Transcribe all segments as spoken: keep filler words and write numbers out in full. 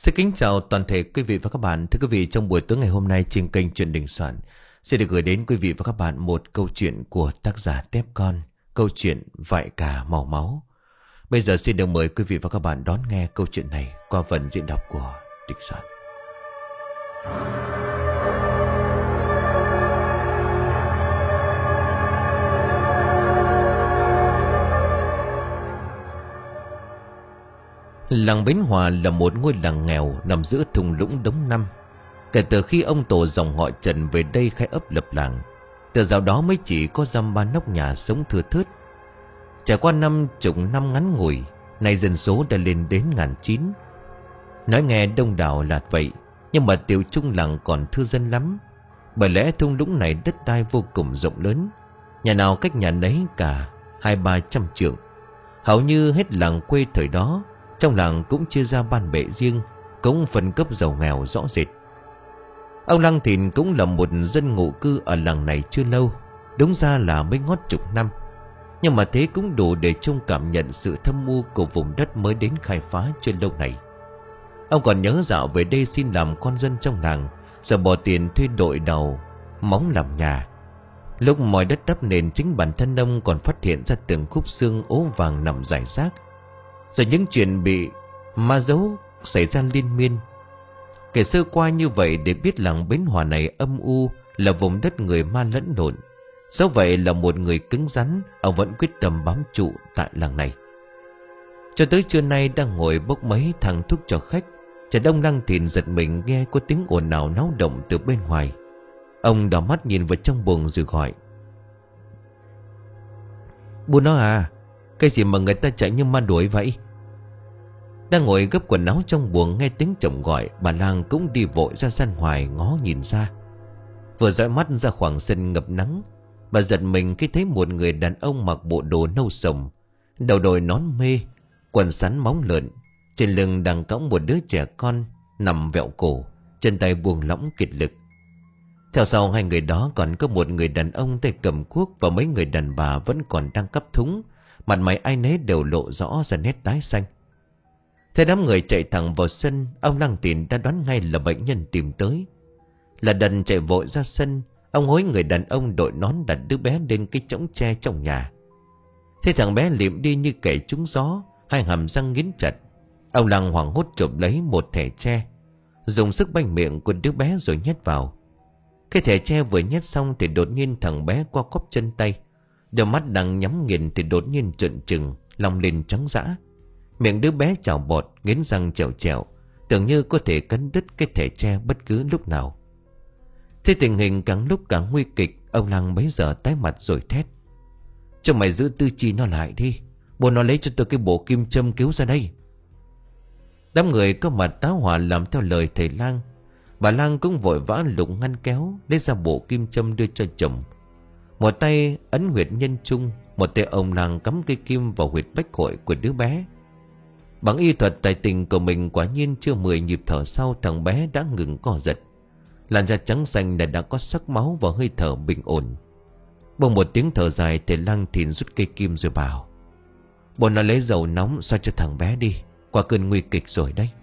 Xin kính chào toàn thể quý vị và các bạn. Thưa quý vị, trong buổi tối ngày hôm nay trên kênh Chuyện Đình Soạn sẽ được gửi đến quý vị và các bạn một câu chuyện của tác giả Tép Con, câu chuyện Vại Cả Màu Máu. Bây giờ xin được mời quý vị và các bạn đón nghe câu chuyện này qua phần diễn đọc của Đình Soạn. Làng Bến Hòa là một ngôi làng nghèo nằm giữa thung lũng Đống Năm. Kể từ khi ông tổ dòng họ Trần về đây khai ấp lập làng, từ dạo đó mới chỉ có dăm ba nóc nhà sống thưa thớt. Trải qua năm chục năm ngắn ngủi, nay dân số đã lên đến ngàn chín. Nói nghe đông đảo là vậy, nhưng mà tiểu chung làng còn thưa dân lắm. Bởi lẽ thung lũng này đất đai vô cùng rộng lớn, nhà nào cách nhà nấy cả hai ba trăm trượng. Hầu như hết làng quê thời đó, trong làng cũng chia ra ban bệ riêng, cũng phân cấp giàu nghèo rõ rệt. Ông Lăng Thìn cũng là một dân ngụ cư ở làng này chưa lâu, đúng ra là mới ngót chục năm, nhưng mà thế cũng đủ để trông cảm nhận sự thâm u của vùng đất mới đến khai phá chưa lâu này. Ông còn nhớ dạo về đây xin làm con dân trong làng, rồi bỏ tiền thuê đội đầu móng làm nhà. Lúc mọi đất đắp nền, chính bản thân ông còn phát hiện ra từng khúc xương ố vàng nằm rải rác. Rồi những chuyện bị ma giấu xảy ra liên miên. Kể sơ qua như vậy để biết làng Bến Hòa này âm u, là vùng đất người ma lẫn lộn. Dẫu vậy là một người cứng rắn, ông vẫn quyết tâm bám trụ tại làng này. Cho tới trưa nay đang ngồi bốc mấy thằng thuốc cho khách, Trần Đông Lăng Thìn giật mình nghe có tiếng ồn ào náo động từ bên ngoài. Ông đảo mắt nhìn vào trong buồng rồi gọi: "Bố nó à, cái gì mà người ta chạy như ma đuổi vậy?" Đang ngồi gấp quần áo trong buồng, nghe tiếng chồng gọi, bà Lang cũng đi vội ra sân ngoài ngó nhìn ra. Vừa dõi mắt ra khoảng sân ngập nắng, bà giật mình khi thấy một người đàn ông mặc bộ đồ nâu sồng, đầu đội nón mê, quần sắn móng lợn, trên lưng đang cõng một đứa trẻ con nằm vẹo cổ, chân tay buông lỏng kiệt lực. Theo sau hai người đó còn có một người đàn ông tay cầm cuốc và mấy người đàn bà vẫn còn đang cắp thúng, mặt mày ai nấy đều lộ rõ ra nét tái xanh. Thấy đám người chạy thẳng vào sân, ông Lăng Thìn đã đoán ngay là bệnh nhân tìm tới. Là đần chạy vội ra sân, ông hối người đàn ông đội nón đặt đứa bé lên cái chõng tre trong nhà. Thế thằng bé liệm đi như kẻ trúng gió, hai hàm răng nghiến chặt. Ông Lăng hoảng hốt chộp lấy một thẻ tre, dùng sức banh miệng của đứa bé rồi nhét vào. Cái thẻ tre vừa nhét xong thì đột nhiên thằng bé qua cóp chân tay, đôi mắt đang nhắm nghiền thì đột nhiên trợn trừng, lòng lên trắng dã. Miệng đứa bé trào bọt, nghiến răng trèo trèo, tưởng như có thể cắn đứt cái thẻ tre bất cứ lúc nào. Thế tình hình càng lúc càng nguy kịch, ông Lăng bấy giờ tái mặt rồi thét: "Cho mày giữ tư chi nó lại đi, bố nó lấy cho tôi cái bộ kim châm cứu ra đây." Đám người có mặt tá hỏa làm theo lời thầy Lang. Bà Lang cũng vội vã lục ngăn kéo, lấy ra bộ kim châm đưa cho chồng. Một tay ấn huyệt nhân trung, một tay ông Lang cắm cây kim vào huyệt bách hội của đứa bé. Bằng y thuật tài tình của mình, quả nhiên chưa mười nhịp thở sau, thằng bé đã ngừng co giật. Làn da trắng xanh đã đã có sắc máu và hơi thở bình ổn. Bỗng một tiếng thở dài, thầy Lăng Thìn rút cây kim rồi bảo: "Bố nó lấy dầu nóng xoa cho thằng bé đi, qua cơn nguy kịch rồi đấy."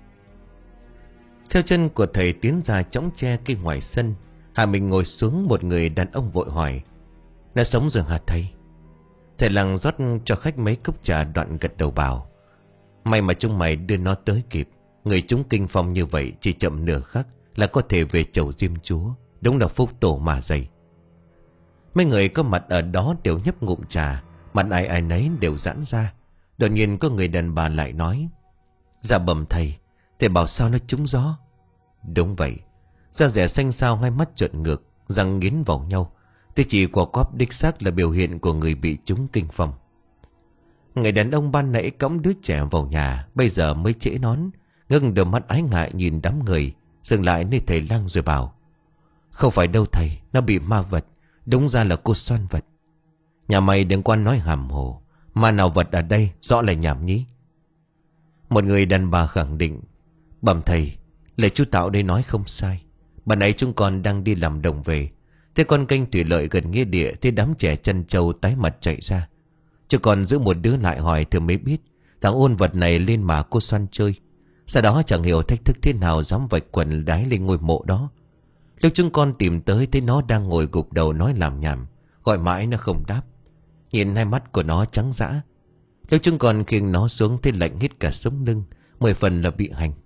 Theo chân của thầy tiến ra chõng tre cây ngoài sân. Hạ mình ngồi xuống, một người đàn ông vội hỏi: "Nó sống rồi hả thầy?" Thầy Lăng rót cho khách mấy cốc trà, đoạn gật đầu bảo: "May mà chúng mày đưa nó tới kịp. Người chúng kinh phong như vậy, chỉ chậm nửa khắc là có thể về chầu Diêm Chúa. Đúng là phúc tổ mà dày." Mấy người có mặt ở đó đều nhấp ngụm trà, mặt ai ai nấy đều giãn ra. Đột nhiên có người đàn bà lại nói: "Dạ bẩm thầy, thầy bảo sao nó trúng gió?" Đúng vậy. Da rẻ xanh xao, hai mắt trợn ngược, răng nghiến vào nhau. Thế chỉ quả quắp đích xác là biểu hiện của người bị trúng kinh phong. Người đàn ông ban nãy cõng đứa trẻ vào nhà, bây giờ mới trễ nón, ngưng đôi mắt ái ngại nhìn đám người, dừng lại nơi thầy Lang rồi bảo: "Không phải đâu thầy, nó bị ma vật. Đúng ra là cô Xoan vật." "Nhà mày đừng quan nói hàm hồ, ma nào vật ở đây, rõ là nhảm nhí." Một người đàn bà khẳng định: "Bẩm thầy, lời chú Tạo đây nói không sai. Bạn ấy chúng con đang đi làm đồng về, thế con kênh thủy lợi gần nghĩa địa, thế đám trẻ chân trâu tái mặt chạy ra. Chứ còn giữ một đứa lại hỏi thì mới biết thằng ôn vật này lên mà cô Xoan chơi. Sau đó chẳng hiểu thách thức thế nào dám vạch quần đái lên ngôi mộ đó. Lúc chúng con tìm tới thấy nó đang ngồi gục đầu nói làm nhảm, gọi mãi nó không đáp. Nhìn hai mắt của nó trắng dã. Lúc chúng con khiêng nó xuống thấy lạnh hết cả sống lưng, mười phần là bị hành.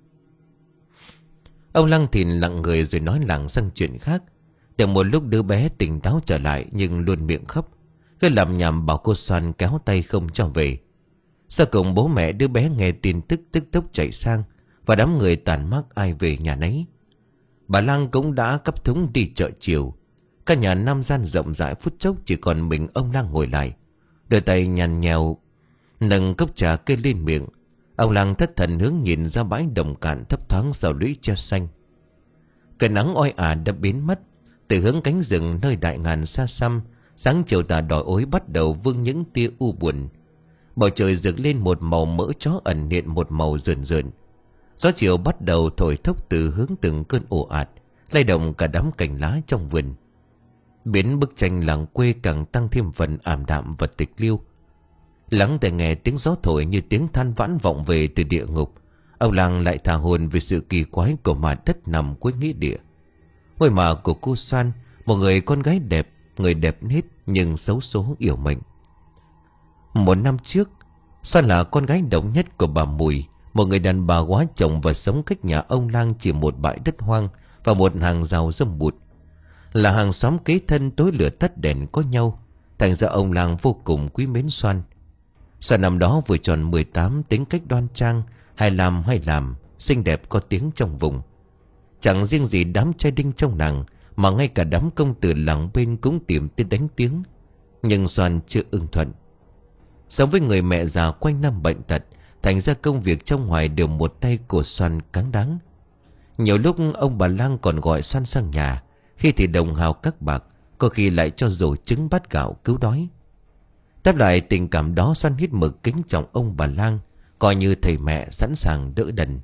Ông Lăng Thìn lặng người rồi nói lảng sang chuyện khác. Được một lúc đứa bé tỉnh táo trở lại nhưng luôn miệng khóc, cứ làm nhảm bảo cô Xoan kéo tay không cho về. Sau cùng bố mẹ đứa bé nghe tin tức tức tốc chạy sang, và đám người tàn mác ai về nhà nấy. Bà Lang cũng đã cấp thúng đi chợ chiều. Căn nhà năm gian rộng rãi phút chốc chỉ còn mình ông Lang ngồi lại, đôi tay nhằn nhèo nâng cốc trà kê lên miệng. Ông Lang thất thần hướng nhìn ra bãi đồng cạn thấp thoáng sau lũy tre xanh. Cái nắng oi ả đã biến mất. Từ hướng cánh rừng nơi đại ngàn xa xăm, sáng chiều tà đỏ ối bắt đầu vương những tia u buồn. Bầu trời rực lên một màu mỡ chó ẩn hiện một màu rờn rợn. Gió chiều bắt đầu thổi thốc từ hướng từng cơn ồ ạt, lay động cả đám cành lá trong vườn, biến bức tranh làng quê càng tăng thêm phần ảm đạm và tịch liêu. Lắng tai nghe tiếng gió thổi như tiếng than vãn vọng về từ địa ngục, ông Lang lại thả hồn về sự kỳ quái của mặt đất nằm cuối nghĩa địa. Ngôi mộ của cô Xoan, một người con gái đẹp, người đẹp nết nhưng xấu số yểu mệnh. Một năm trước, Xoan là con gái độc nhất của bà Mùi, một người đàn bà quá chồng và sống cách nhà ông Lang chỉ một bãi đất hoang và một hàng rào râm bụt. Là hàng xóm kế thân tối lửa tắt đèn có nhau, thành ra ông Lang vô cùng quý mến Xoan. Xoan năm đó vừa tròn mười tám, tính cách đoan trang, hay làm hay làm, xinh đẹp có tiếng trong vùng. Chẳng riêng gì đám trai đinh trong làng, mà ngay cả đám công tử làng bên cũng tìm tới đánh tiếng. Nhưng Xoan chưa ưng thuận. Sống với người mẹ già quanh năm bệnh tật, thành ra công việc trong ngoài đều một tay của Xoan cáng đáng. Nhiều lúc ông bà Lang còn gọi Xoan sang nhà, khi thì đồng hào các bạc, có khi lại cho dầu trứng bát gạo cứu đói. Đáp lại tình cảm đó, Xoan hít mực kính trọng ông bà Lang, coi như thầy mẹ sẵn sàng đỡ đần.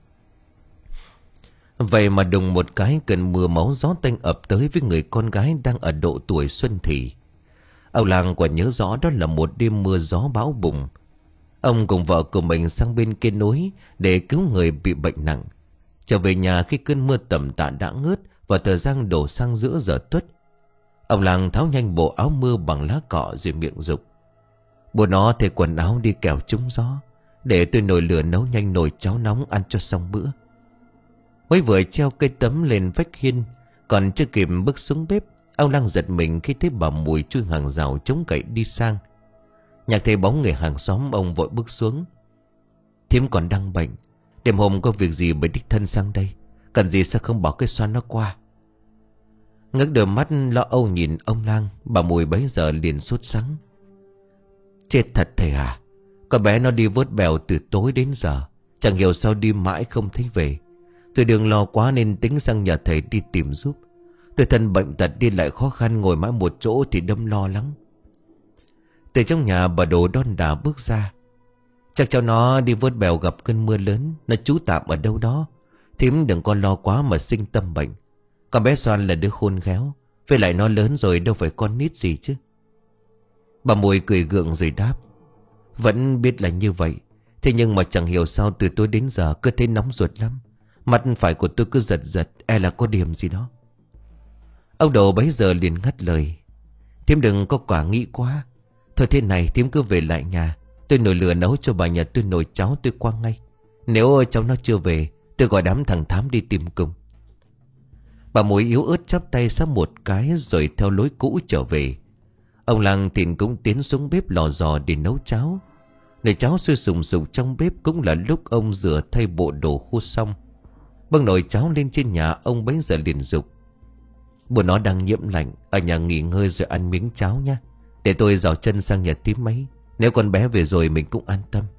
Vậy mà đùng một cái cơn mưa máu gió tanh ập tới với người con gái đang ở độ tuổi xuân thì. Ông Lang còn nhớ rõ đó là một đêm mưa gió bão bùng. Ông cùng vợ của mình sang bên kia núi để cứu người bị bệnh nặng. Trở về nhà khi cơn mưa tầm tã đã ngớt và thời gian đổ sang giữa giờ tuất, ông Lang tháo nhanh bộ áo mưa bằng lá cọ rồi miệng dục: "Bố nó thay quần áo đi kẻo trúng gió, để tôi nồi lửa nấu nhanh nồi cháo nóng ăn cho xong bữa." Mới vừa treo cây tấm lên vách hiên, còn chưa kịp bước xuống bếp, ông Lang giật mình khi thấy bà Mùi chui hàng rào chống cậy đi sang. Nhạc thấy bóng người hàng xóm, ông vội bước xuống: "Thím còn đang bệnh, đêm hôm có việc gì mới đích thân sang đây, cần gì sao không bảo cái Xoan nó qua." Ngước đôi mắt lo âu nhìn ông Lang, bà Mùi bấy giờ liền sốt sắng: "Chết thật thầy à, con bé nó đi vớt bèo từ tối đến giờ, chẳng hiểu sao đi mãi không thấy về. Tôi đừng lo quá nên tính sang nhà thầy đi tìm giúp. Tôi thân bệnh tật đi lại khó khăn, ngồi mãi một chỗ thì đâm lo lắm." Từ trong nhà bà Đồ đon đả bước ra: "Chắc cháu nó đi vớt bèo gặp cơn mưa lớn, nó trú tạm ở đâu đó. Thím đừng có lo quá mà sinh tâm bệnh. Con bé Xoan là đứa khôn khéo, với lại nó lớn rồi đâu phải con nít gì chứ." Bà Mùi cười gượng rồi đáp: "Vẫn biết là như vậy, thế nhưng mà chẳng hiểu sao từ tối đến giờ cứ thấy nóng ruột lắm. Mặt phải của tôi cứ giật giật, e là có điểm gì đó." Ông Đồ bấy giờ liền ngắt lời: "Thím đừng có quả nghĩ quá. Thôi thế này, thím cứ về lại nhà, tôi nồi lửa nấu cho bà nhà tôi nồi cháo tôi qua ngay. Nếu cháu nó chưa về, tôi gọi đám thằng Thám đi tìm cùng." Bà Mùi yếu ớt chắp tay sát một cái rồi theo lối cũ trở về. Ông Lang Thìn cũng tiến xuống bếp lò giò để nấu cháo. Nồi cháo sôi sùng sục trong bếp cũng là lúc ông rửa thay bộ đồ khô xong. Bưng nồi cháo lên trên nhà, ông bấy giờ liền dục: "Bữa nó đang nhiễm lạnh, ở nhà nghỉ ngơi rồi ăn miếng cháo nha. Để tôi dào chân sang nhà tím mấy, nếu con bé về rồi mình cũng an tâm."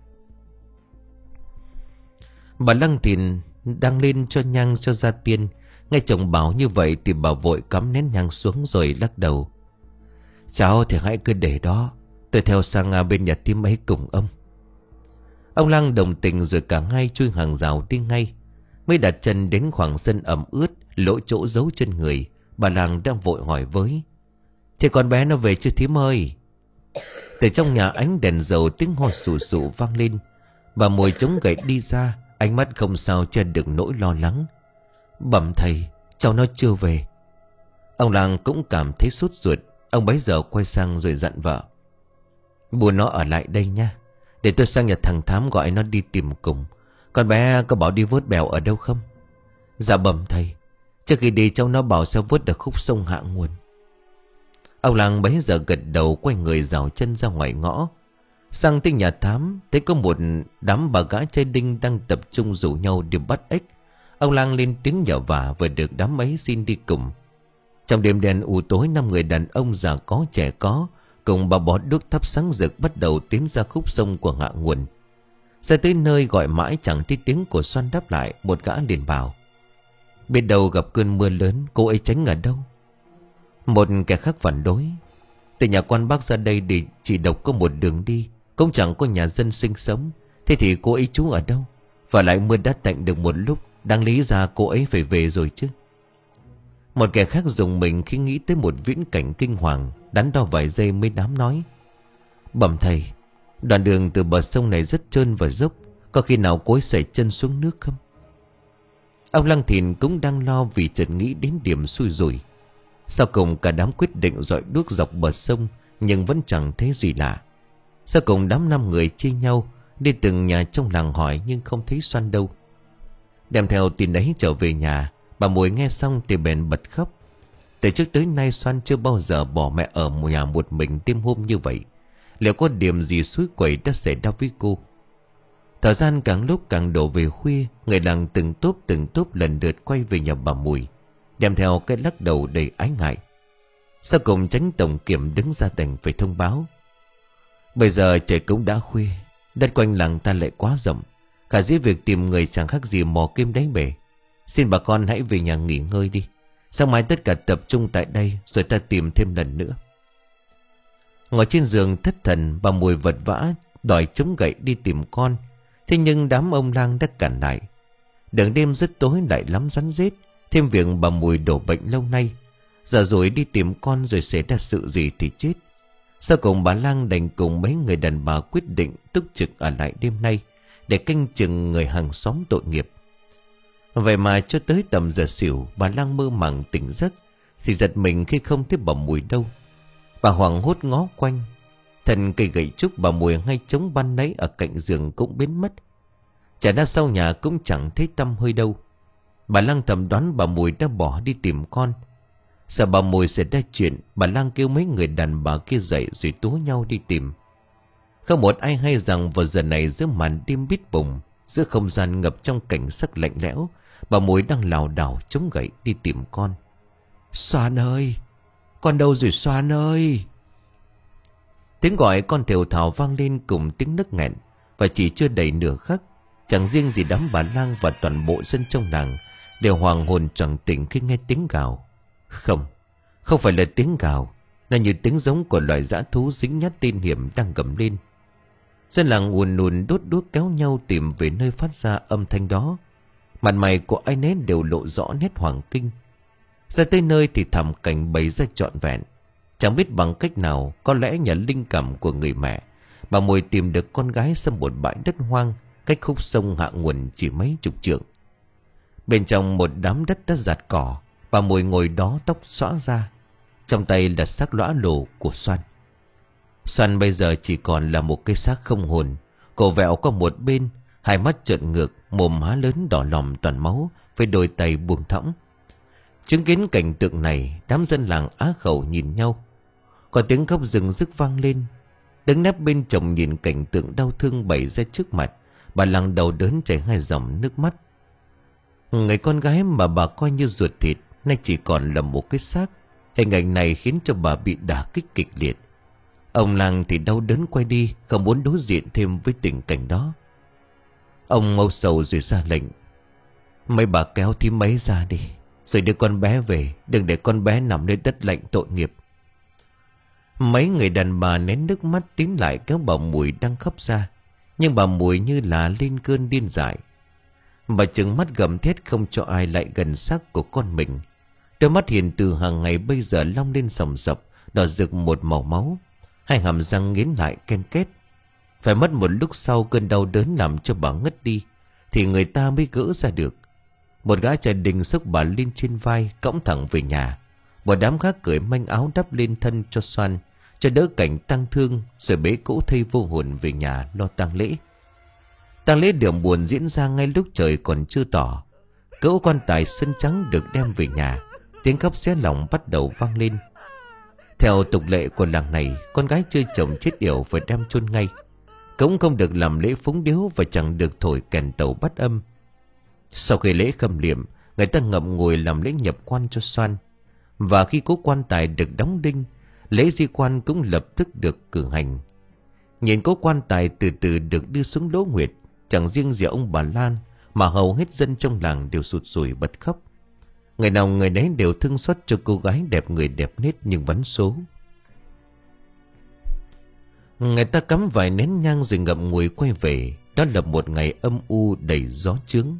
Bà Lăng Thìn đang lên cho nhang cho gia tiên, nghe chồng bảo như vậy thì bà vội cắm nén nhang xuống rồi lắc đầu: "Cháu thì hãy cứ để đó, tôi theo sang bên nhà tím mấy cùng ông." Ông Lang đồng tình rồi cả hai chui hàng rào đi ngay. Mới đặt chân đến khoảng sân ẩm ướt, lỗ chỗ giấu chân người, bà Lang đang vội hỏi với: "Thế con bé nó về chưa thím ơi?" Từ trong nhà ánh đèn dầu tiếng ho sù sụ vang lên. Bà Mùi chống gậy đi ra, ánh mắt không sao che được nỗi lo lắng. Bẩm thầy, cháu nó chưa về. Ông làng cũng cảm thấy sốt ruột. Ông bấy giờ quay sang rồi dặn vợ: Bùa nó ở lại đây nha, để tôi sang nhà thằng Thám gọi nó đi tìm cùng. Con bé có bảo đi vớt bèo ở đâu không? Dạ bẩm thầy, trước khi đi cháu nó bảo sẽ vớt ở khúc sông hạ nguồn. Ông làng bấy giờ gật đầu, quay người rảo chân ra ngoài ngõ. Sang tới nhà Thám, thấy có một đám bà gã trai đinh đang tập trung rủ nhau đi bắt ếch. Ông lang lên tiếng nhờ vả, vừa được đám ấy xin đi cùng. Trong đêm đen u tối, năm người đàn ông già có trẻ có cùng bà bó đuốc thắp sáng rực bắt đầu tiến ra khúc sông của hạ nguồn. Ra tới nơi gọi mãi chẳng thấy tiếng của Xoan đáp lại. Một gã liền bảo: Biết đâu gặp cơn mưa lớn, cô ấy tránh ở đâu? Một kẻ khác phản đối: Từ nhà quan bác ra đây để chỉ độc có một đường đi, cũng chẳng có nhà dân sinh sống. Thế thì cô ấy trú ở đâu? Và lại mưa đã tạnh được một lúc, đáng lý ra cô ấy phải về rồi chứ. Một kẻ khác dùng mình khi nghĩ tới một viễn cảnh kinh hoàng, đắn đo vài giây mới dám nói: Bẩm thầy, đoạn đường từ bờ sông này rất trơn và dốc, có khi nào cô ấy sẩy chân xuống nước không? Ông Lăng Thìn cũng đang lo vì chợt nghĩ đến điểm xui rủi. Sau cùng cả đám quyết định dọi đuốc dọc bờ sông, nhưng vẫn chẳng thấy gì lạ. Sau cùng đám năm người chia nhau đi từng nhà trong làng hỏi, nhưng không thấy Xoan đâu. Đem theo tin ấy trở về nhà, bà Mùi nghe xong thì bèn bật khóc. Từ trước tới nay Xoan chưa bao giờ bỏ mẹ ở một nhà một mình đêm hôm như vậy. Liệu có điểm gì suối quẩy đã xảy ra với cô? Thời gian càng lúc càng đổ về khuya, người làng từng tốp từng tốp lần lượt quay về nhà bà Mùi, đem theo cái lắc đầu đầy ái ngại. Sau cùng Chánh tổng kiểm đứng ra đành phải thông báo: Bây giờ trời cũng đã khuya, đất quanh làng ta lại quá rộng, khả dĩ việc tìm người chẳng khác gì mò kim đáy bể. Xin bà con hãy về nhà nghỉ ngơi đi, sáng mai tất cả tập trung tại đây rồi ta tìm thêm lần nữa. Ngồi trên giường thất thần, bà Mùi vật vã đòi chống gậy đi tìm con. Thế nhưng đám ông lang đã cản lại. Đường đêm rất tối lại lắm rắn rết, thêm việc bà Mùi đổ bệnh lâu nay, giờ rồi đi tìm con rồi xảy ra sự gì thì chết. Sau cùng bà lang đành cùng mấy người đàn bà quyết định túc trực ở lại đêm nay để canh chừng người hàng xóm tội nghiệp. Vậy mà cho tới tầm giờ xỉu, bà lang mơ màng tỉnh giấc thì giật mình khi không thấy bà Mùi đâu. Bà hoảng hốt ngó quanh, thần cây gậy trúc bà Mùi ngay trống ban nấy ở cạnh giường cũng biến mất. Chả ra sau nhà cũng chẳng thấy tăm hơi đâu. Bà lang thầm đoán bà Mùi đã bỏ đi tìm con. Sợ bà Mùi sẽ ra chuyện, bà lang kêu mấy người đàn bà kia dậy rồi tố nhau đi tìm. Không một ai hay rằng vào giờ này giữa màn đêm bít bùng, giữa không gian ngập trong cảnh sắc lạnh lẽo, bà Mùi đang lảo đảo chống gậy đi tìm con. Xoan ơi, con đâu rồi Xoan ơi? Tiếng gọi con thều thào vang lên cùng tiếng nấc nghẹn. Và chỉ chưa đầy nửa khắc, chẳng riêng gì đám bà lang và toàn bộ dân trong làng đều hoàng hồn choàng tỉnh khi nghe tiếng gào. Không, không phải là tiếng gào, là như tiếng giống của loài dã thú dính nhát tên hiểm đang gầm lên. Dân làng ùn ùn đốt đuốc kéo nhau tìm về nơi phát ra âm thanh đó. Mặt mày của ai nấy đều lộ rõ nét hoàng kinh. Ra tới nơi thì thảm cảnh bày ra trọn vẹn. Chẳng biết bằng cách nào, có lẽ nhờ linh cảm của người mẹ, bà Mùi tìm được con gái sau một bãi đất hoang cách khúc sông hạ nguồn chỉ mấy chục trượng. Bên trong một đám đất đã rạt cỏ, bà Mùi ngồi đó tóc xõa ra, trong tay là xác lõa lồ của Xoan. Xoan bây giờ chỉ còn là một cái xác không hồn, cổ vẹo qua một bên, hai mắt trợn ngược, mồm há lớn đỏ lòm toàn máu, với đôi tay buông thõng. Chứng kiến cảnh tượng này, đám dân làng á khẩu nhìn nhau. Có tiếng khóc rừng rức vang lên. Đứng nép bên chồng nhìn cảnh tượng đau thương bày ra trước mặt, bà làng đầu đớn chảy hai dòng nước mắt. Người con gái mà bà coi như ruột thịt nay chỉ còn là một cái xác. Hình ảnh này khiến cho bà bị đả kích kịch liệt. Ông làng thì đau đớn quay đi, không muốn đối diện thêm với tình cảnh đó. Ông âu sầu rồi ra lệnh: Mấy bà kéo thím mấy ra đi, rồi đưa con bé về, đừng để con bé nằm lên đất lạnh tội nghiệp. Mấy người đàn bà nén nước mắt tiến lại kéo bà Mùi đang khóc ra. Nhưng bà Mùi như là lên cơn điên dại. Bà trừng mắt gầm thét không cho ai lại gần xác của con mình. Đôi mắt hiền từ hàng ngày bây giờ long lên sòng sọc, đỏ rực một màu máu. Hai hàm răng nghiến lại ken két. Phải mất một lúc sau, cơn đau đớn làm cho bà ngất đi. thì người ta mới gỡ ra được. Một gã trai đình xốc bà lên trên vai, cõng thẳng về nhà. Một đám khác cởi manh áo đắp lên thân cho Xoan, cho đỡ cảnh tang thương, rồi bế cỗ thây vô hồn về nhà lo tang lễ. Tang lễ đượm buồn diễn ra ngay lúc trời còn chưa tỏ. Cỗ quan tài sân trắng được đem về nhà, tiếng khóc xé lòng bắt đầu vang lên. Theo tục lệ của làng này, con gái chưa chồng chết yểu phải đem chôn ngay, cũng không được làm lễ phúng điếu và chẳng được thổi kèn tàu bắt âm. Sau khi lễ khâm liệm, người ta ngậm ngùi làm lễ nhập quan cho Xoan. Và khi cố quan tài được đóng đinh, lễ di quan cũng lập tức được cử hành. Nhìn cố quan tài từ từ được đưa xuống lỗ nguyệt, chẳng riêng gì ông bà Lan mà hầu hết dân trong làng đều sụt sùi bật khóc. Người nào người nấy đều thương xót cho cô gái đẹp người đẹp nết nhưng vắn số. Người ta cắm vài nén nhang rồi ngậm ngùi quay về. Đó là một ngày âm u đầy gió chướng.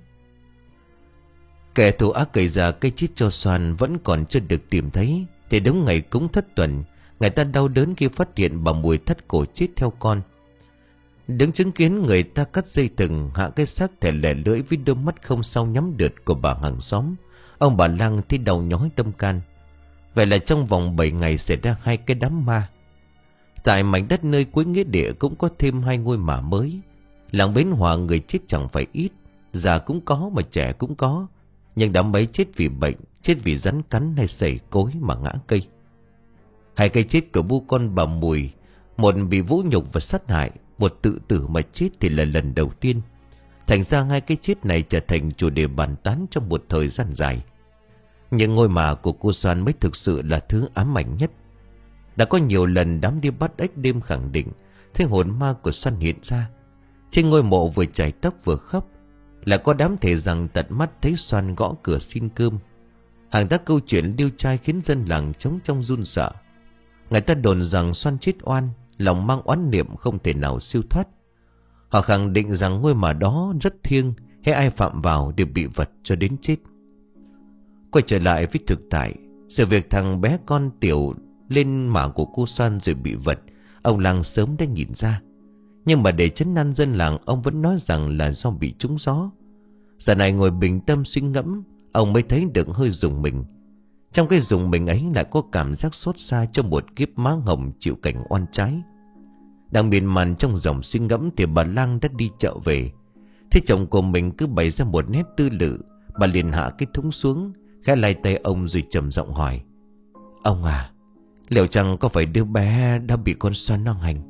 Kẻ thù ác cày ra cây chết cho Xoan vẫn còn chưa được tìm thấy, thì đúng ngày cúng thất tuần, người ta đau đớn khi phát hiện bà Mùi thất cổ chết theo con. Đứng chứng kiến người ta cắt dây thừng, hạ cái xác thẻ lẻ lưỡi với đôi mắt không sao nhắm được của bà hàng xóm, ông bà Lang thấy đau nhói tâm can. Vậy là trong vòng bảy ngày xảy ra hai cái đám ma. Tại mảnh đất nơi cuối nghĩa địa cũng có thêm hai ngôi mả mới. Làng Bến Hòa người chết chẳng phải ít, già cũng có mà trẻ cũng có. Nhưng đám ấy chết vì bệnh, chết vì rắn cắn hay sẩy cối mà ngã cây. Hai cây chết của bu con bà Mùi, một bị vũ nhục và sát hại, một tự tử mà chết thì là lần đầu tiên. Thành ra hai cái chết này trở thành chủ đề bàn tán trong một thời gian dài. Nhưng ngôi mả của cô Xoan mới thực sự là thứ ám ảnh nhất. Đã có nhiều lần đám đi bắt ếch đêm khẳng định thấy hồn ma của Xoan hiện ra. Trên ngôi mộ vừa chảy tóc vừa khóc. Là có đám thề rằng tận mắt thấy Xoan gõ cửa xin cơm. Hàng tác câu chuyện điêu trai khiến dân làng trống trong run sợ. Người ta đồn rằng Xoan chết oan, lòng mang oán niệm không thể nào siêu thoát. Họ khẳng định rằng ngôi mả đó rất thiêng, hay ai phạm vào đều bị vật cho đến chết. Quay trở lại với thực tại, sự việc thằng bé con Tiểu lên mả của cô Xoan rồi bị vật, ông làng sớm đã nhìn ra. Nhưng mà để trấn an dân làng, ông vẫn nói rằng là do bị trúng gió. Giờ này ngồi bình tâm suy ngẫm, ông mới thấy được hơi rùng mình. Trong cái rùng mình ấy lại có cảm giác xót xa cho một kiếp má hồng chịu cảnh oan trái. Đang miên man trong dòng suy ngẫm thì bà Lang đã đi chợ về. Thấy chồng của mình cứ bày ra một nét tư lự, bà liền hạ cái thúng xuống, khẽ lay tay ông rồi trầm giọng hỏi: "Ông à, liệu chẳng có phải đứa bé đã bị con Xoan nó hành?"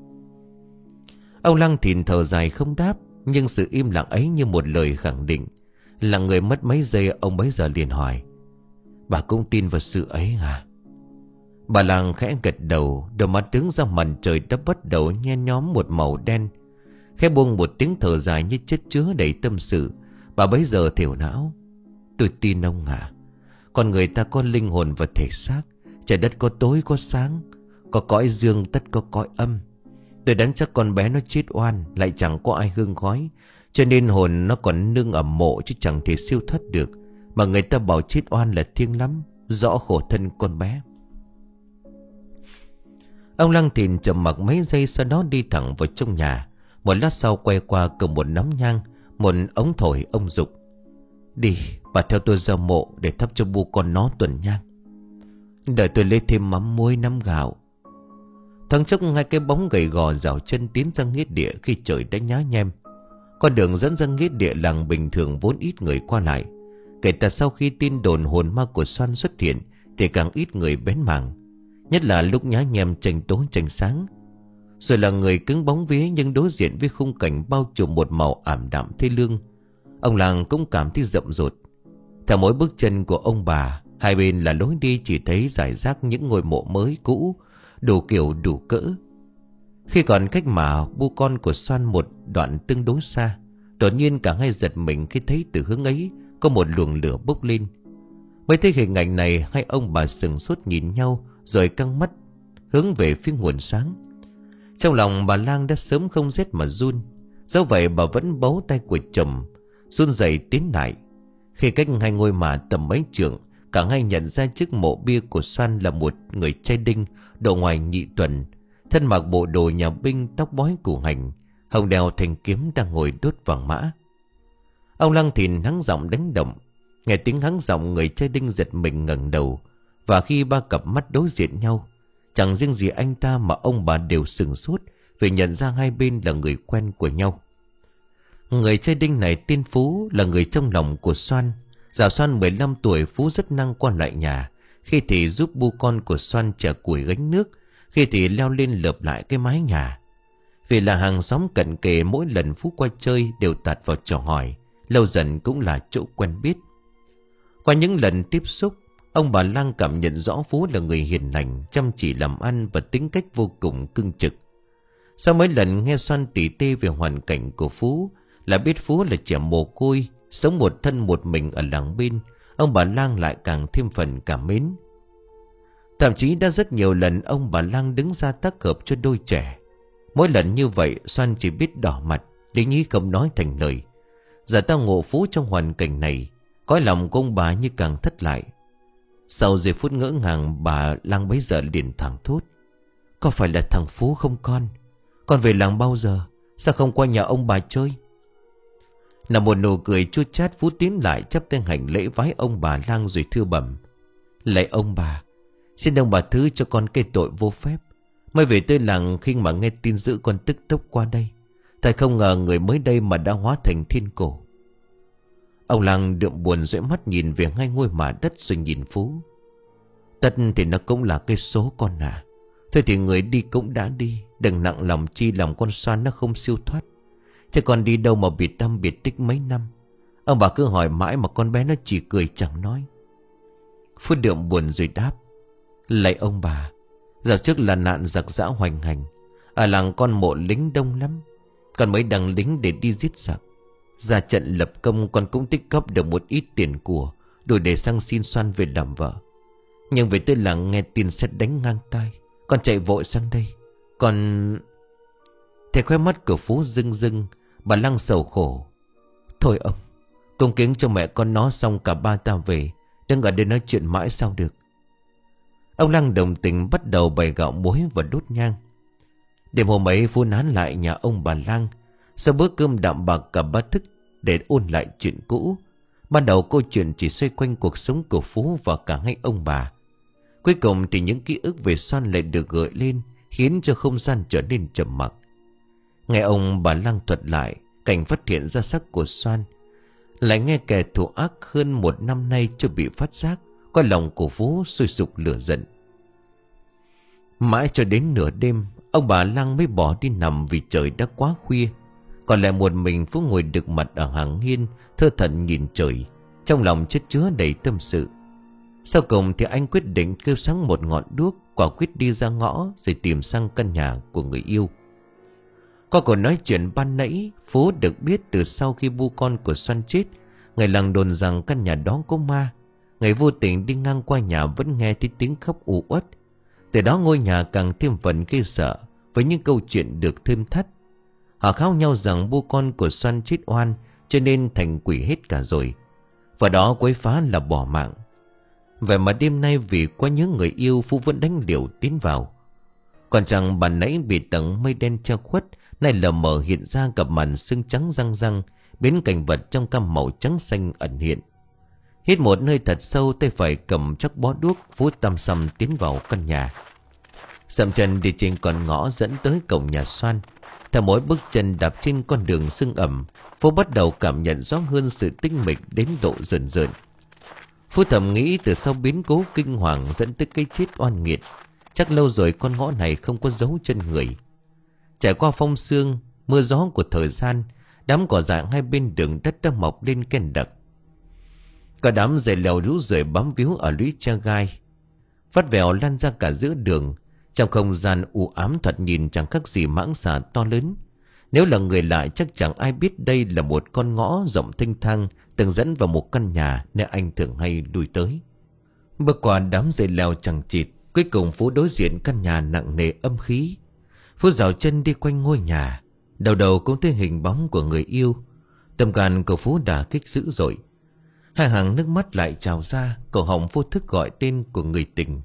Ông Lang thìn thở dài không đáp, nhưng sự im lặng ấy như một lời khẳng định. Là người mất mấy giây, ông bấy giờ liền hỏi: "Bà cũng tin vào sự ấy à?" Bà Lang khẽ gật đầu, đôi mắt tướng ra màn trời đã bắt đầu nhen nhóm một màu đen. Khẽ buông một tiếng thở dài như chất chứa đầy tâm sự, bà bấy giờ thều não: "Tôi tin ông à. Con người ta có linh hồn và thể xác. Trời đất có tối có sáng, có cõi dương tất có cõi âm. Tôi đoán chắc con bé nó chết oan, lại chẳng có ai hương khói, cho nên hồn nó còn nương ở mộ chứ chẳng thể siêu thoát được. Mà người ta bảo chết oan là thiêng lắm, rõ khổ thân con bé." Ông Lăng Thìn trầm mặc mấy giây, sau đó đi thẳng vào trong nhà. Một lát sau quay qua cầm một nắm nhang, một ống thổi, ông dục: "Đi, bà theo tôi ra mộ để thắp cho bu con nó tuần nhang. Đợi tôi lấy thêm mắm muối nắm gạo." Thằng chốc hai cái bóng gầy gò rảo chân tiến ra nghĩa địa khi trời đã nhá nhem. Con đường dẫn ra nghĩa địa làng bình thường vốn ít người qua lại. Kể từ sau khi tin đồn hồn ma của Xoan xuất hiện thì càng ít người bén mảng, nhất là lúc nhá nhem tranh tối tranh sáng. Rồi là người cứng bóng vía, nhưng đối diện với khung cảnh bao trùm một màu ảm đạm thê lương, ông làng cũng cảm thấy rậm rột. Theo mỗi bước chân của ông bà, hai bên là lối đi chỉ thấy rải rác những ngôi mộ mới cũ, đủ kiểu đủ cỡ. Khi còn cách mả bu con của Xoan một đoạn tương đối xa, đột nhiên cả hai giật mình khi thấy từ hướng ấy có một luồng lửa bốc lên. Mới thấy hình ảnh này, hai ông bà sừng sốt nhìn nhau rồi căng mắt hướng về phía nguồn sáng. Trong lòng bà Lang đã sớm không rét mà run. Dẫu vậy bà vẫn bấu tay của chồng, run rẩy tiến lại. Khi cách hai ngôi mả tầm mấy trượng, cả hai nhận ra trước mộ bia của Xoan là một người trai đinh, độ ngoài nhị tuần, thân mặc bộ đồ nhà binh, tóc bói củ hành, hồng đèo thành kiếm, đang ngồi đốt vàng mã. Ông Lăng thì hắng giọng đánh động. Nghe tiếng hắng giọng, người chơi đinh giật mình ngẩng đầu. Và khi ba cặp mắt đối diện nhau, chẳng riêng gì anh ta mà ông bà đều sửng sốt vì nhận ra hai bên là người quen của nhau. Người chơi đinh này tên Phú, là người trong lòng của Xoan. Dạo Xoan mười lăm tuổi, Phú rất năng qua lại nhà. Khi thì giúp bu con của Xoan chở củi gánh nước, khi thì leo lên lợp lại cái mái nhà. Vì là hàng xóm cận kề, mỗi lần Phú qua chơi đều tạt vào trò hỏi. Lâu dần cũng là chỗ quen biết. Qua những lần tiếp xúc, ông bà Lang cảm nhận rõ Phú là người hiền lành, chăm chỉ làm ăn và tính cách vô cùng cương trực. Sau mấy lần nghe Xoan tỉ tê về hoàn cảnh của Phú, là biết Phú là trẻ mồ côi, sống một thân một mình ở làng bên, ông bà Lang lại càng thêm phần cảm mến. Thậm chí đã rất nhiều lần ông bà Lang đứng ra tác hợp cho đôi trẻ. Mỗi lần như vậy, Xoan chỉ biết đỏ mặt, lý nhí không nói thành lời. Giờ tao ngộ Phú trong hoàn cảnh này, cõi lòng của ông bà như càng thất lại. Sau giây phút ngỡ ngàng, bà Lang bấy giờ liền thẳng thốt: "Có phải là thằng Phú không con? Con về làng bao giờ? Sao không qua nhà ông bà chơi?" Là một nụ cười chua chát, Phú tiến lại chắp tay hành lễ vái ông bà Lang rồi thưa bẩm: "Lạy ông bà, xin ông bà thứ cho con cái tội vô phép. Mới về tới làng, khi mà nghe tin dữ con tức tốc qua đây. Thật không ngờ người mới đây mà đã hóa thành thiên cổ." Ông Lang đượm buồn dõi mắt nhìn về ngay ngôi mả đất rồi nhìn Phú: "Tất thì nó cũng là cái số con à. Thôi thì người đi cũng đã đi, đừng nặng lòng chi lòng con Xoan nó không siêu thoát. Thế con đi đâu mà biệt tâm biệt tích mấy năm? Ông bà cứ hỏi mãi mà con bé nó chỉ cười chẳng nói." Phú đượm buồn rồi đáp: "Lạy ông bà, dạo trước là nạn giặc giã hoành hành. Ở làng con mộ lính đông lắm. Con mới đăng lính để đi giết giặc. Ra trận lập công con cũng tích góp được một ít tiền của, đủ để sang xin Xoan về làm vợ. Nhưng về tới làng nghe tin sẽ đánh ngang tai, con chạy vội sang đây. Con..." Thế khóe mắt của Phú rưng rưng. Bà Lăng sầu khổ: "Thôi ông, cung kính cho mẹ con nó xong cả ba ta về, đừng ở đây nói chuyện mãi sao được." Ông Lăng đồng tình bắt đầu bày gạo muối và đốt nhang. Đêm hôm ấy Phú nán lại nhà ông bà Lang. Sau bữa cơm đạm bạc, cả ba thức để ôn lại chuyện cũ. Ban đầu câu chuyện chỉ xoay quanh cuộc sống của Phú và cả hai ông bà. Cuối cùng thì những ký ức về Xoan lại được gợi lên, khiến cho không gian trở nên trầm mặc. Nghe ông bà Lang thuật lại cảnh phát hiện ra xác của Xoan, lại nghe kẻ thù ác hơn một năm nay chưa bị phát giác, coi lòng của Phú sôi sục lửa giận. Mãi cho đến nửa đêm, ông bà Lang mới bỏ đi nằm vì trời đã quá khuya. Còn lại một mình Phú ngồi đực mặt ở hàng hiên, thơ thẩn nhìn trời, trong lòng chất chứa đầy tâm sự. Sau cùng thì anh quyết định kêu sáng một ngọn đuốc, quả quyết đi ra ngõ rồi tìm sang căn nhà của người yêu. Qua cuộc nói chuyện ban nãy, Phú được biết từ sau khi bu con của Xoan chết, người làng đồn rằng căn nhà đó có ma. Người vô tình đi ngang qua nhà vẫn nghe thấy tiếng khóc u uất. Từ đó ngôi nhà càng thêm phần ghê sợ, với những câu chuyện được thêm thắt. Họ kháo nhau rằng bu con của Xoan chết oan, cho nên thành quỷ hết cả rồi, và đó quấy phá là bỏ mạng. Vậy mà đêm nay vì quá nhớ người yêu, Phú vẫn đánh liều tiến vào. Còn chẳng bàn nãy bị tầng mây đen che khuất, nay lờ mờ hiện ra cặp màn sương trắng răng răng, biến cảnh vật trong cam màu trắng xanh ẩn hiện. Hít một hơi thật sâu, tay phải cầm chắc bó đuốc, Phú tăm sầm tiến vào căn nhà. Sầm chân đi trên con ngõ dẫn tới cổng nhà Xoan. Theo mỗi bước chân đạp trên con đường sương ẩm, Phú bắt đầu cảm nhận rõ hơn sự tinh mịch đến độ rờn rợn. Phú thầm nghĩ từ sau biến cố kinh hoàng dẫn tới cái chết oan nghiệt, chắc lâu rồi con ngõ này không có dấu chân người. Trải qua phong sương, mưa gió của thời gian, đám cỏ dại hai bên đường đất đã mọc lên ken đặc. Cả đám dày leo rú rượi bám víu ở lũy tre gai, vắt vẻo lan ra cả giữa đường. Trong không gian u ám thật nhìn chẳng khác gì mãng xà to lớn. Nếu là người lạ chắc chẳng ai biết đây là một con ngõ rộng thênh thang từng dẫn vào một căn nhà nơi anh thường hay lui tới. Bước qua đám dây leo chẳng chịt, cuối cùng Phú đối diện căn nhà nặng nề âm khí. Phú dạo chân đi quanh ngôi nhà, đầu đầu cũng thấy hình bóng của người yêu. Tâm can của Phú đả kích dữ dội, hai hàng nước mắt lại trào ra, cổ họng vô thức gọi tên của người tình.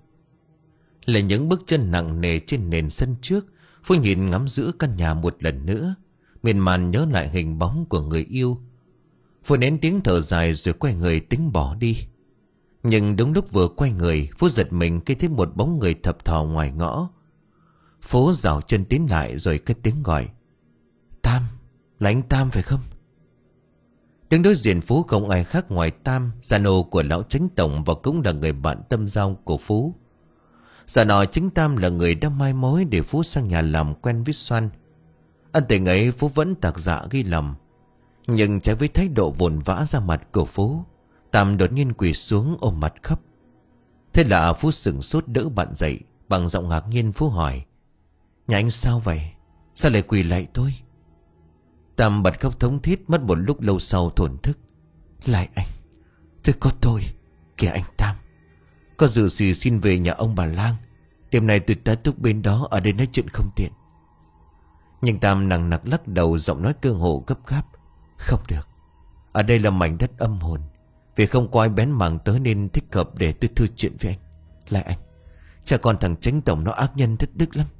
Là những bước chân nặng nề trên nền sân trước, Phú nhìn ngắm giữa căn nhà một lần nữa, miên man nhớ lại hình bóng của người yêu. Phú nén tiếng thở dài rồi quay người tính bỏ đi. Nhưng đúng lúc vừa quay người, Phú giật mình khi thấy một bóng người thập thò ngoài ngõ. Phú rảo chân tiến lại rồi cất tiếng gọi. Tam, là anh Tam phải không? Đứng đối diện Phú không ai khác ngoài Tam, gia nô của lão Chánh Tổng, và cũng là người bạn tâm giao của Phú. Giờ nọ chính Tam là người đã mai mối để Phú sang nhà làm quen với Xoan. Ân tình ấy Phú vẫn tạc dạ ghi lầm. Nhưng trái với thái độ vồn vã ra mặt của Phú, Tam đột nhiên quỳ xuống ôm mặt khóc. Thế là Phú sửng sốt đỡ bạn dậy. Bằng giọng ngạc nhiên Phú hỏi: Nhà anh sao vậy? Sao lại quỳ lại tôi? Tam bật khóc thống thiết, mất một lúc lâu sau thổn thức: Lại anh, tôi có tôi. Kìa anh Tam, có dự xì xin về nhà ông bà Lang. Đêm nay tôi tá túc bên đó, ở đây nói chuyện không tiện. Nhưng Tam nặng nặc lắc đầu, giọng nói cơ hồ gấp gáp: Không được, ở đây là mảnh đất âm hồn. Vì không có ai bén mảng tới nên thích hợp để tôi thư chuyện với anh. Lại anh, cha con thằng Chánh Tổng nó ác nhân thất đức lắm.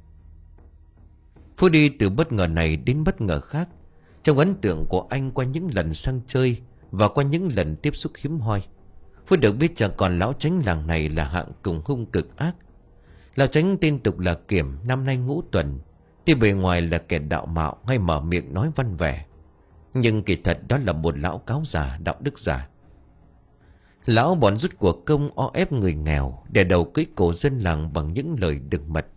Phú đi từ bất ngờ này đến bất ngờ khác. Trong ấn tượng của anh qua những lần sang chơi và qua những lần tiếp xúc hiếm hoi, Phú được biết cha con lão Chánh làng này là hạng cùng hung cực ác. Lão Chánh tên tục là Kiểm, năm nay ngũ tuần. Tuy bề ngoài là kẻ đạo mạo hay mở miệng nói văn vẻ, nhưng kỳ thật đó là một lão cáo già, đạo đức giả. Lão bọn rút của công o ép người nghèo, để đầu cưới cổ dân làng bằng những lời đừng mật.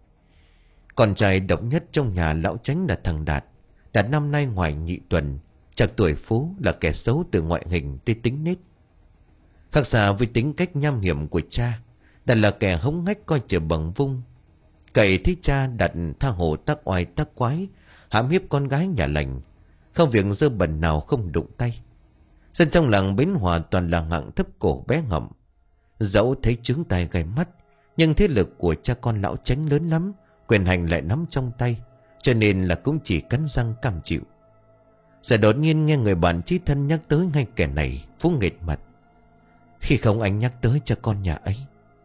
Con trai độc nhất trong nhà lão Chánh là thằng Đạt. Đạt năm nay ngoài nhị tuần, chạc tuổi Phú, là kẻ xấu từ ngoại hình tới tính nết. Khác xa với tính cách nham hiểm của cha, Đạt là kẻ hống hách coi trời bằng vung. Cậy thấy cha Đạt tha hồ tác oai tác quái, hãm hiếp con gái nhà lành, không việc dơ bẩn nào không đụng tay. Dân trong làng Bến Hòa toàn là hạng thấp cổ bé ngậm. Dẫu thấy trướng tai gai mắt, nhưng thế lực của cha con lão Chánh lớn lắm, quyền hành lại nắm trong tay, cho nên là cũng chỉ cắn răng cam chịu. Giờ đột nhiên nghe người bạn chí thân nhắc tới ngay kẻ này, Phú nghệt mặt. Khi không anh nhắc tới cha con nhà ấy.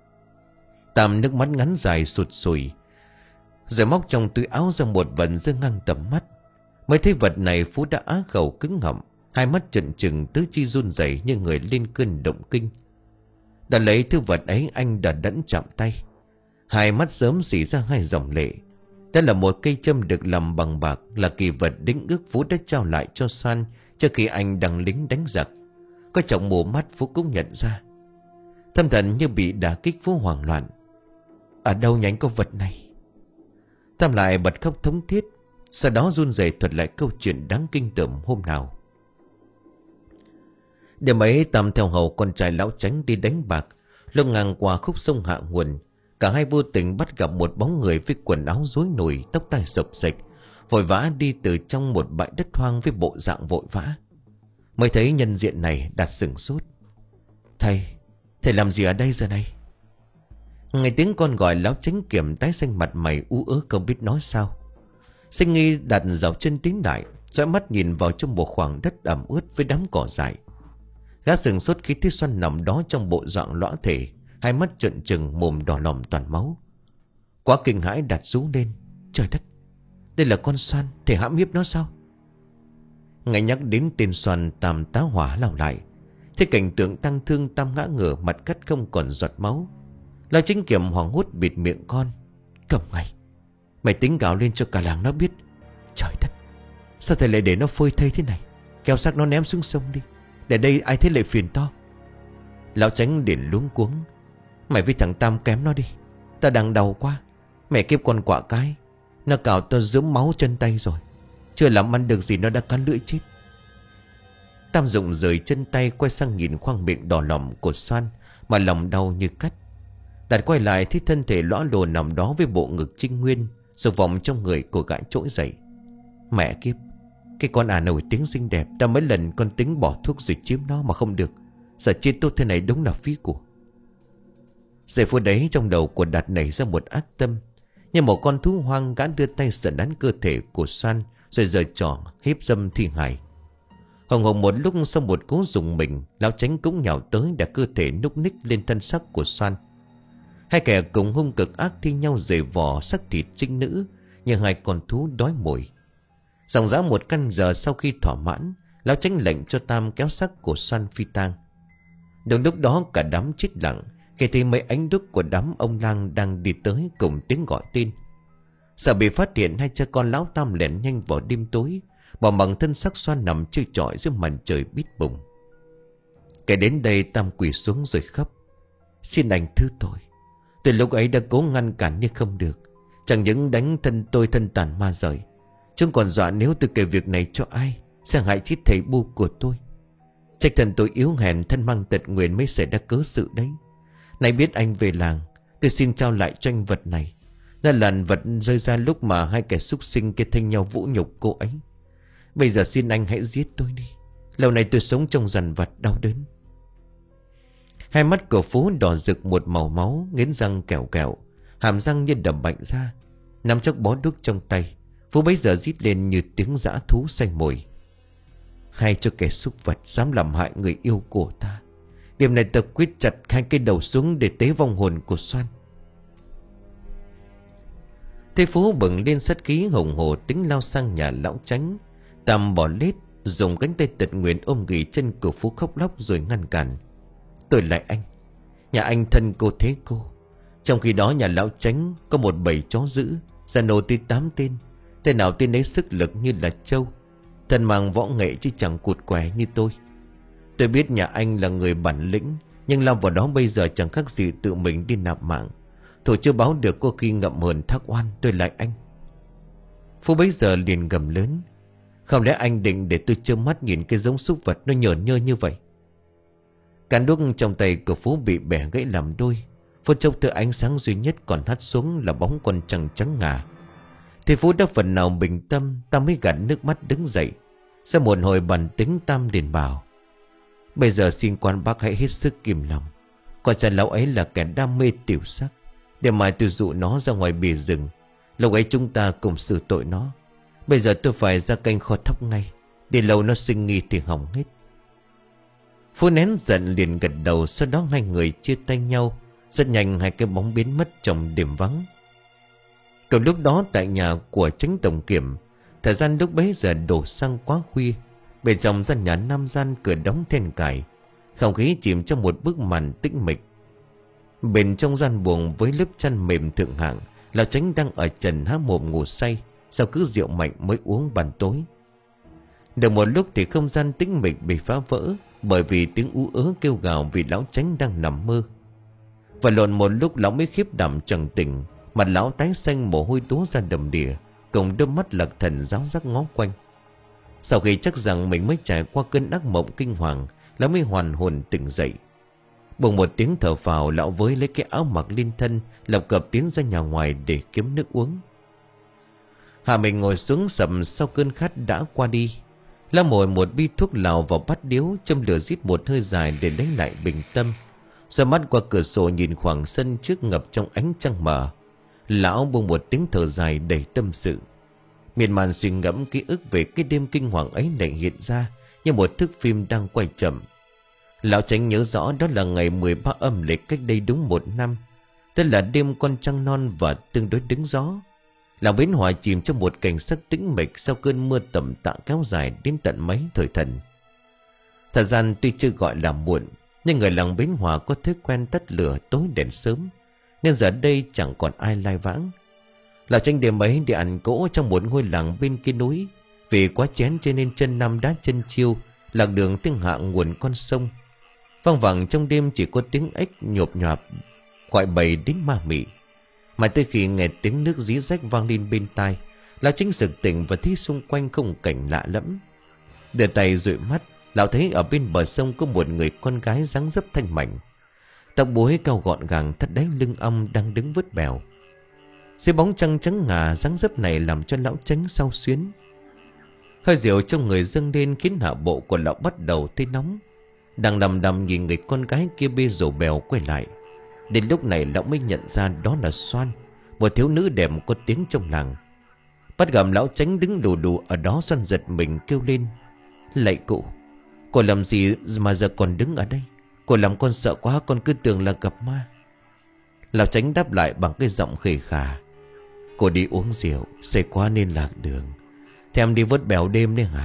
Tam nước mắt ngắn dài sụt sùi, rồi móc trong túi áo ra một vật dơ ngang tầm mắt. Mới thấy vật này Phú đã á khẩu cứng họng, hai mắt trợn trừng tứ chi run rẩy như người lên cơn động kinh. Đã lấy thứ vật ấy, anh đã đẫn chạm tay. Hai mắt sớm xỉ ra hai dòng lệ. Đó là một cây châm được làm bằng bạc, là kỳ vật đính ước Phú đã trao lại cho Xoan trước khi anh đăng lính đánh giặc. Có trọng mù mắt Phú cũng nhận ra. Tâm thần như bị đả kích, Phú hoảng loạn. Ở đâu nhánh có vật này? Tam lại bật khóc thống thiết, sau đó run rẩy thuật lại câu chuyện đáng kinh tởm hôm nào. Đêm ấy Tam theo hầu con trai lão Chánh đi đánh bạc. Lúc ngang qua khúc sông Hạ Nguồn, cả hai vô tình bắt gặp một bóng người với quần áo rối nùi, tóc tai xộc xệch, vội vã đi từ trong một bãi đất hoang với bộ dạng vội vã. Mới thấy nhân diện này, Đạt sửng sốt. Thầy, thầy làm gì ở đây giờ này? Nghe tiếng con gọi, lão Chánh Kiểm tái xanh mặt mày ú ớ không biết nói sao. Sinh nghi Đạt dạo chân tiến đại, dõi mắt nhìn vào trong một khoảng đất ẩm ướt với đám cỏ dại. Gã sừng sốt khi thấy Xoan nằm đó trong bộ dạng lõa thể, hai mắt trợn trừng, mồm đỏ lòm toàn máu. Quá kinh hãi, Đạt rú lên. Trời đất, đây là con Xoan, thầy hãm hiếp nó sao? Ngay nhắc đến tên Xoan, Tam tá hỏa lao lại. Thế cảnh tượng tăng thương, Tam ngã ngửa mặt cắt không còn giọt máu. Lão Chánh Kiểm hoảng hốt bịt miệng con. Cầm ngay, mày tính gào lên cho cả làng nó biết. Trời đất, sao thầy lại để nó phơi thây thế này? Kéo xác nó ném xuống sông đi, để đây ai thấy lại phiền to. Lão Chánh liền luống cuống. Mày với thằng Tam kém nó đi, ta đang đau quá. Mẹ kiếp con quạ cái, nó cào tao rớm máu chân tay rồi. Chưa làm ăn được gì nó đã cắn lưỡi chết. Tam rụng rời chân tay, quay sang nhìn khoang miệng đỏ lòm của Xoan mà lòng đau như cắt. Đạt quay lại thấy thân thể lõa lồ nằm đó với bộ ngực trinh nguyên, rồi vòng trong người của gã trỗi dậy. Mẹ kiếp, cái con à nổi tiếng xinh đẹp, đã mấy lần con tính bỏ thuốc rồi chiếm nó mà không được. Giờ chết tốt thế này đúng là phí của. Giây phút đấy trong đầu của Đạt nảy ra một ác tâm. Như một con thú hoang, gã đưa tay sờ nắn cơ thể của Xoan, rồi giở trò hiếp dâm thi hài. Hồng hồng một lúc sau một cú dùng mình, lão Chánh cũng nhào tới đặt cơ thể núc ních lên thân xác của Xoan. Hai kẻ cùng hung cực ác thi nhau giày vò xác thịt trinh nữ như hai con thú đói mồi. Dòng dã một canh giờ sau khi thỏa mãn, Lão Chánh lệnh cho Tam kéo xác của Xoan phi tang. Đúng lúc đó cả đám chết lặng khi thấy mấy ánh đuốc của đám ông lang đang đi tới cùng tiếng gọi tên. Sợ bị phát hiện, hai cha con lão Tam lẻn nhanh vào đêm tối, bỏ bằng thân xác Xoan nằm chơi chọi dưới màn trời bít bùng. Kể đến đây Tam quỳ xuống rồi khóc: "Xin anh thứ tôi. Từ lúc ấy đã cố ngăn cản nhưng không được. Chẳng những đánh thân tôi thân tàn ma rời, chúng còn dọa nếu tôi kể việc này cho ai sẽ hại chết thầy Bu của tôi. Trách thân tôi yếu hèn, thân mang tật nguyền mới xảy ra cớ sự đấy. Nay biết anh về làng, tôi xin trao lại cho anh vật này. Là làn vật rơi ra lúc mà hai kẻ súc sinh kia thanh nhau vũ nhục cô ấy. Bây giờ xin anh hãy giết tôi đi. Lâu nay tôi sống trong dằn vặt đau đớn." Hai mắt của Phú đỏ rực một màu máu, nghiến răng kẹo kẹo, hàm răng như đầm bệnh ra, nắm chắc bó đuốc trong tay. Phú bấy giờ rít lên như tiếng dã thú say mồi: "Hay cho kẻ súc vật dám làm hại người yêu của ta. Đêm nay ta quyết chặt hai cái đầu xuống để tế vong hồn của Xoan." Thế Phú bừng lên sát khí hùng hồ tính lao sang nhà lão Chánh. Tam bỏ lết, dùng cánh tay tật nguyền ôm ghì chân của Phú khóc lóc rồi ngăn cản: "Tôi lại anh. Nhà anh thân cô thế cô. Trong khi đó nhà lão Chánh có một bầy chó dữ, già nổ tới tám tên. Tên nào tên ấy sức lực như là trâu, thân mang võ nghệ chứ chẳng cụt què như tôi. Tôi biết nhà anh là người bản lĩnh, nhưng lao vào đó bây giờ chẳng khác gì tự mình đi nạp mạng. Thủ chưa báo được có khi ngậm hờn thác oan. Tôi lại anh." Phú bấy giờ liền gầm lớn: "Không lẽ anh định để tôi trơ mắt nhìn cái giống súc vật nó nhởn nhơ như vậy?" Cán đuốc trong tay của Phú bị bẻ gãy làm đôi. Phút chốc thứ ánh sáng duy nhất còn hắt xuống là bóng con trăng trắng ngà. Thì Phú đã phần nào bình tâm. Tam mới gạt nước mắt đứng dậy. Sau một hồi bản tính Tam liền bảo: "Bây giờ xin quan bác hãy hết sức kìm lòng. Con trai lão ấy là kẻ đam mê tiểu sắc. Để mai tôi dụ nó ra ngoài bìa rừng, lúc ấy chúng ta cùng xử tội nó. Bây giờ tôi phải ra canh kho thóc ngay, để lâu nó sinh nghi thì hỏng hết." Phú nén giận liền gật đầu. Sau đó hai người chia tay nhau. Rất nhanh hai cái bóng biến mất trong đêm vắng. Cùng lúc đó tại nhà của Chánh tổng kiểm, thời gian lúc bấy giờ đổ sang quá khuya. Bên trong gian nhà nam gian cửa đóng then cài, không khí chìm trong một bức màn tĩnh mịch. Bên trong gian buồng với lớp chăn mềm thượng hạng, lão Chánh đang ở trần há mồm ngủ say sau cứ rượu mạnh mới uống ban tối. Được một lúc thì không gian tĩnh mịch bị phá vỡ bởi vì tiếng ú ớ kêu gào vì lão Chánh đang nằm mơ. Và lộn một lúc lão mới khiếp đảm chẳng tỉnh, mặt lão tái xanh mồ hôi túa ra đầm đìa, cùng đôi mắt lạc thần ráo rắc ngó quanh. Sau khi chắc rằng mình mới trải qua cơn ác mộng kinh hoàng, lão mới hoàn hồn tỉnh dậy. Bỗng một tiếng thở phào, lão với lấy cái áo mặc lên thân, lập cập tiến ra nhà ngoài để kiếm nước uống. Hạ mình ngồi xuống sầm sau cơn khát đã qua đi. Lão mồi một bi thuốc lào vào bát điếu, châm lửa rít một hơi dài để lấy lại bình tâm. Rồi mắt qua cửa sổ nhìn khoảng sân trước ngập trong ánh trăng mờ. Lão buông một tiếng thở dài đầy tâm sự. Miên man suy ngẫm ký ức về cái đêm kinh hoàng ấy lại hiện ra như một thước phim đang quay chậm. Lão Chánh nhớ rõ đó là ngày mười ba âm lịch cách đây đúng một năm. Tức là đêm con trăng non và tương đối đứng gió. Làng Bến Hòa chìm trong một cảnh sắc tĩnh mịch sau cơn mưa tầm tã kéo dài đến tận mấy thời thần. Thời gian tuy chưa gọi là muộn, nhưng người làng Bến Hòa có thói quen tắt lửa tối đèn sớm, nên giờ đây chẳng còn ai lai vãng. Lão Chánh đêm ấy đi ăn cỗ trong một ngôi làng bên kia núi. Vì quá chén cho nên chân năm đá chân chiêu, lạc đường tiếng hạ nguồn con sông. Vang vẳng trong đêm chỉ có tiếng ếch nhộp nhọạp gọi bầy đến ma mị. Mà tới khi nghe tiếng nước rỉ rách vang lên bên tai, lão Chánh sực tỉnh và thấy xung quanh không cảnh lạ lẫm. Đưa tay dụi mắt, lão thấy ở bên bờ sông có một người con gái dáng dấp thanh mảnh, tóc búi cao gọn gàng, thắt đáy lưng ong đang đứng vớt bèo. Dưới bóng trăng trắng ngà, dáng dấp này làm cho lão Chánh xao xuyến. Hơi rượu trong người dâng lên khiến hạ bộ của lão bắt đầu thấy nóng. Đang đầm đầm nhìn người con gái kia bê rổ bèo quay lại. Đến lúc này lão mới nhận ra đó là Xoan, một thiếu nữ đẹp có tiếng trong làng. Bắt gặp lão Chánh đứng đù đù ở đó, Xoan giật mình kêu lên: "Lạy cụ, cô làm gì mà giờ còn đứng ở đây? Cô làm con sợ quá, con cứ tưởng là gặp ma." Lão Chánh đáp lại bằng cái giọng khề khà: "Cô đi uống rượu, say quá nên lạc đường. Thèm đi vớt bèo đêm đấy hả?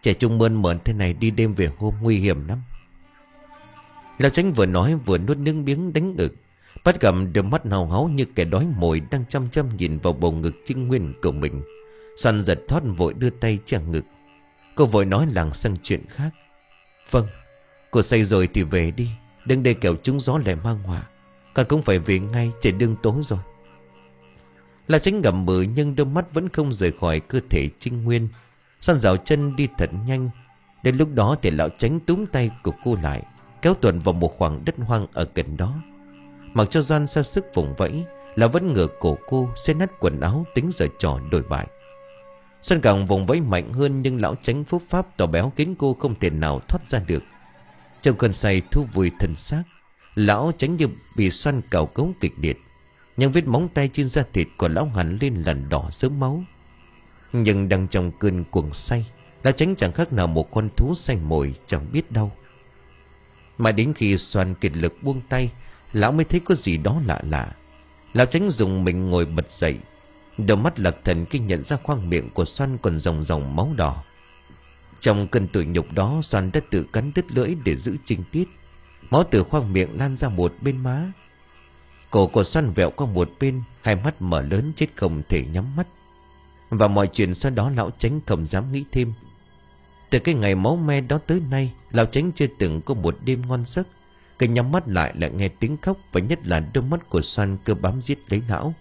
Trẻ trung mơn mởn thế này đi đêm về hôm nguy hiểm lắm. Lão Chánh vừa nói vừa nuốt nước miếng đánh ngực. Bắt gặp đôi mắt hào háo như kẻ đói mồi đang chăm chăm nhìn vào bầu ngực trinh nguyên của mình. Xoan giật thoát vội đưa tay che ngực. Cô vội nói làng sang chuyện khác. Vâng, cô say rồi thì về đi, đừng để kẻo trúng gió lại mang họa. Con cũng phải về ngay, trời đương tối rồi. Lão Chánh ngậm bự nhưng đôi mắt vẫn không rời khỏi cơ thể trinh nguyên. Xoan dạo chân đi thật nhanh. Đến lúc đó thì lão Chánh túm tay của cô lại, kéo tuần vào một khoảng đất hoang ở gần đó. Mặc cho Doan ra sức vùng vẫy, là vẫn ngửa cổ cô, xé nát quần áo tính giờ trò đổi bại. Xuân càng vùng vẫy mạnh hơn, nhưng lão Chánh phúc pháp tỏ béo khiến cô không thể nào thoát ra được. Trong cơn say thu vui thân xác, lão Chánh như bị xoăn cào cấu kịch liệt. Nhưng vết móng tay trên da thịt của lão hẳn lên lần đỏ sớm máu. Nhưng đang trong cơn cuồng say, lão Chánh chẳng khác nào một con thú say mồi chẳng biết đau. Mà đến khi xoan kiệt lực buông tay, lão mới thấy có gì đó lạ lạ. Lão Chánh dùng mình ngồi bật dậy. Đầu mắt lạc thần khi nhận ra khoang miệng của Xoan còn ròng ròng máu đỏ. Trong cơn tủi nhục đó, Xoan đã tự cắn đứt lưỡi để giữ trinh tiết. Máu từ khoang miệng lan ra một bên má. Cổ của Xoan vẹo qua một bên, hai mắt mở lớn chết không thể nhắm mắt. Và mọi chuyện sau đó lão Chánh không dám nghĩ thêm. Từ cái ngày máu me đó tới nay, lão Chánh chưa từng có một đêm ngon giấc. Cứ nhắm mắt lại lại nghe tiếng khóc, và nhất là đôi mắt của Xoan cứ bám giết lấy lão.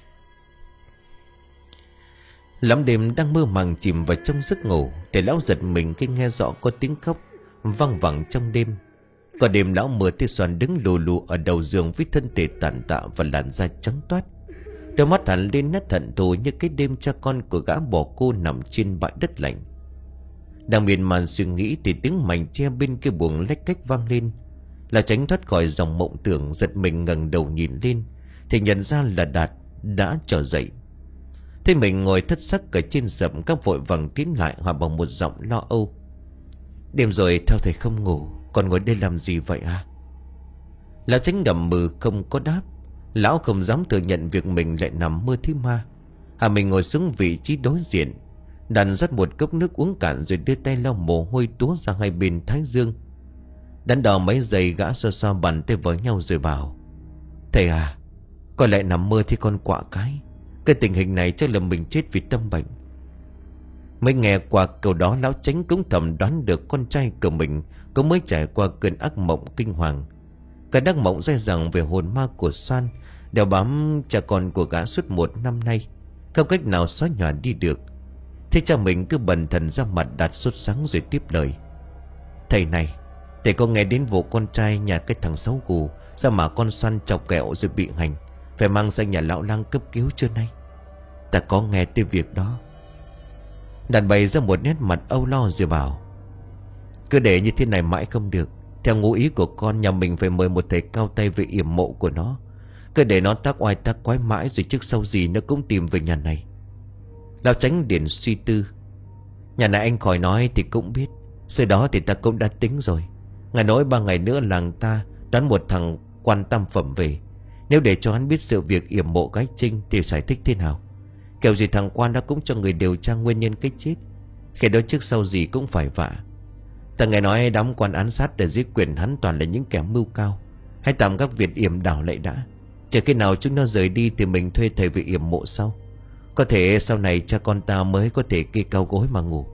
Lắm đêm đang mơ màng chìm vào trong giấc ngủ, để lão giật mình khi nghe rõ có tiếng khóc văng vẳng trong đêm. Có đêm lão mơ thấy Xoan đứng lù lù ở đầu giường với thân thể tàn tạ và làn da trắng toát. Đôi mắt hẳn lên nét hận thù như cái đêm cha con của gã bỏ cô nằm trên bãi đất lạnh. Đang miên man suy nghĩ thì tiếng mảnh che bên kia buồng lách cách vang lên. Là Tránh thoát khỏi dòng mộng tưởng, giật mình ngẩng đầu nhìn lên thì nhận ra là Đạt đã trở dậy. Thế mình ngồi thất sắc ở trên sập, các vội vàng tiến lại hỏi bằng một giọng lo âu: "Đêm rồi theo thầy không ngủ, còn ngồi đây làm gì vậy à?" Lão Tránh ngậm mừ không có đáp. Lão không dám thừa nhận việc mình lại nằm mơ thấy ma. Hà mình ngồi xuống vị trí đối diện, Đàn rót một cốc nước uống cạn rồi đưa tay lau mồ hôi túa ra hai bên thái dương. Đắn đo mấy giây, gã xoa xoa bàn tay với nhau rồi bảo: "Thầy à, con lại nằm mơ thì con quạ cái. Cái tình hình này chắc là mình chết vì tâm bệnh." Mới nghe qua câu đó, lão Tránh cũng thầm đoán được con trai của mình cũng mới trải qua cơn ác mộng kinh hoàng. Cơn ác mộng dai dẳng về hồn ma của Xoan đeo bám cha con của gã suốt một năm nay, không cách nào xóa nhòa đi được. Thế cha mình cứ bần thần ra mặt Đạt sốt sắng rồi tiếp lời: "Thầy này, thầy có nghe đến vụ con trai nhà cái thằng Sáu Gù sao mà con Xoan chọc kẹo rồi bị hành, phải mang sang nhà lão lang cấp cứu chưa nay?" "Ta có nghe tới việc đó." Đàn bày ra một nét mặt âu lo rồi bảo: "Cứ để như thế này mãi không được. Theo ngụ ý của con, nhà mình phải mời một thầy cao tay về yểm mộ của nó. Cứ để nó tác oai tác quái mãi, rồi trước sau gì nó cũng tìm về nhà này." Lão Tránh điền suy tư: "Nhà này anh khỏi nói thì cũng biết. Sự đó thì ta cũng đã tính rồi. Ngài nói ba ngày nữa làng ta đón một thằng quan tam phẩm về. Nếu để cho hắn biết sự việc yểm mộ gái Trinh thì giải thích thế nào? Kiểu gì thằng quan đã cũng cho người điều tra nguyên nhân cái chết. Khi đó trước sau gì cũng phải vạ. Ta nghe nói đám quan án sát ở dưới quyền hắn toàn là những kẻ mưu cao. Hãy tạm các việc yểm đảo lại đã. Chờ khi nào chúng nó rời đi thì mình thuê thầy về yểm mộ sau. Có thể sau này cha con ta mới có thể kê cao gối mà ngủ."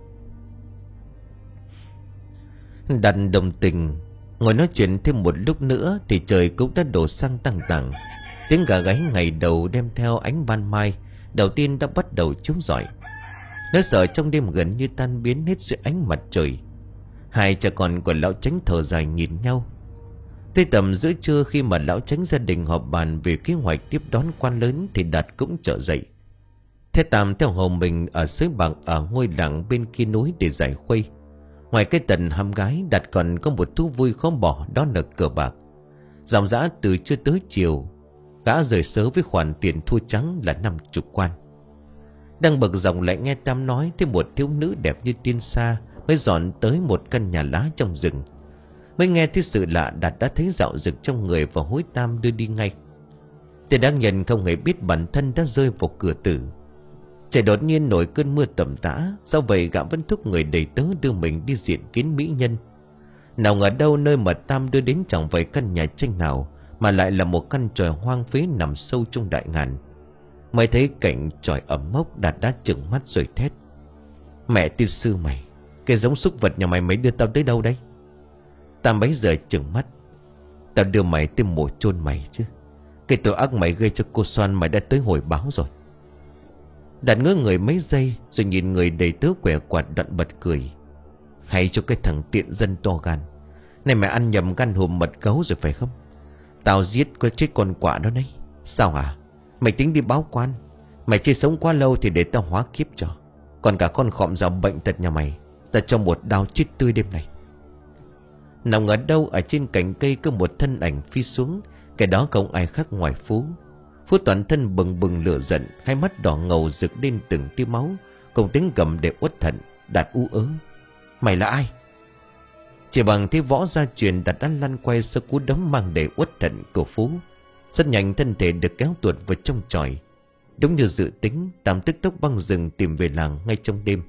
Đàn đồng tình ngồi nói chuyện thêm một lúc nữa thì trời cũng đã đổ sang tăng tàng. Tiếng gà gáy ngày đầu đem theo ánh ban mai đầu tiên đã bắt đầu chiếu rọi. Nỗi sợ trong đêm gần như tan biến hết dưới ánh mặt trời. Hai cha con của lão Tránh thở dài nhìn nhau. Tới tầm giữa trưa, khi mà lão Tránh gia đình họp bàn về kế hoạch tiếp đón quan lớn, thì Đạt cũng trở dậy. Thế Tam theo hầu mình ở xới bạc ở ngôi làng bên kia núi để giải khuây. Ngoài cái tần hăm gái, Đạt còn có một thú vui khó bỏ, đó là cờ bạc. Dòng dã từ trưa tới chiều, gã rời sớ với khoản tiền thua trắng là năm chục quan. Đang bực dòng lại nghe Tam nói thấy một thiếu nữ đẹp như tiên sa mới dọn tới một căn nhà lá trong rừng. Mới nghe thấy sự lạ, Đạt đã thấy dạo rực trong người và hối Tam đưa đi ngay. Tên đáng nhận không hề biết bản thân đã rơi vào cửa tử. Trời đột nhiên nổi cơn mưa tầm tã. Do vậy gã vẫn thúc người đầy tớ đưa mình đi diện kiến mỹ nhân. Nào ngờ đâu nơi mà Tam đưa đến chẳng phải căn nhà tranh nào, mà lại là một căn chòi hoang phế nằm sâu trong đại ngàn. Mới thấy cảnh chòi ẩm mốc, Đạt đã trừng mắt rồi thét: "Mẹ tiên sư mày, cái giống súc vật nhà mày mới đưa tao tới đâu đấy?" Tam bấy giờ trừng mắt: "Tao đưa mày tới mộ chôn mày chứ. Cái tội ác mày gây cho cô Soan mày đã tới hồi báo rồi." Đạt ngỡ người mấy giây rồi nhìn người đầy tớ quẻ quạt, đoạn bật cười: "Hay cho cái thằng tiện dân to gan. Này mày ăn nhầm gan hùm mật gấu rồi phải không? Tao giết có chết con quạ đó đấy. Sao à? Mày tính đi báo quan? Mày chưa sống quá lâu thì để tao hóa kiếp cho. Còn cả con khọm giàu bệnh tật nhà mày, ta cho một đao chết tươi đêm này." Nào ngờ đâu ở trên cành cây có một thân ảnh phi xuống. Cái đó không ai khác ngoài Phú. Phú toàn thân bừng bừng lửa giận, hai mắt đỏ ngầu rực lên từng tia máu, cùng tiếng gầm để uất hận. Đạt ú ớ: "Mày là ai?" Chỉ bằng thế võ gia truyền, Đạt đã lăn quay sau cú đấm mang đầy uất hận của Phú. Rất nhanh thân thể được kéo tuột vào trong chòi. Đúng như dự tính, Tam tức tốc băng rừng tìm về làng ngay trong đêm.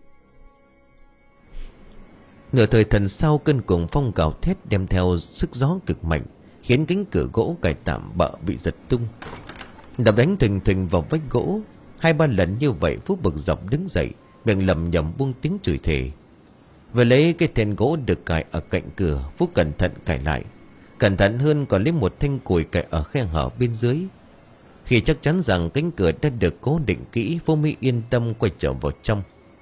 Nửa thời thần sau, cơn cuồng phong gào thét đem theo sức gió cực mạnh, khiến cánh cửa gỗ cài tạm bợ bị giật tung, đập đánh thình thình vào vách gỗ. Hai ba lần như vậy, Phú bực dọc đứng dậy, miệng lầm nhầm buông tiếng chửi thề. Vừa lấy cái then gỗ được cài ở cạnh cửa, Phú cẩn thận cài lại. Cẩn thận hơn còn lấy một thanh củi cài ở khe hở bên dưới. Khi chắc chắn rằng cánh cửa đã được cố định kỹ, Phú mới yên tâm quay trở vào trong.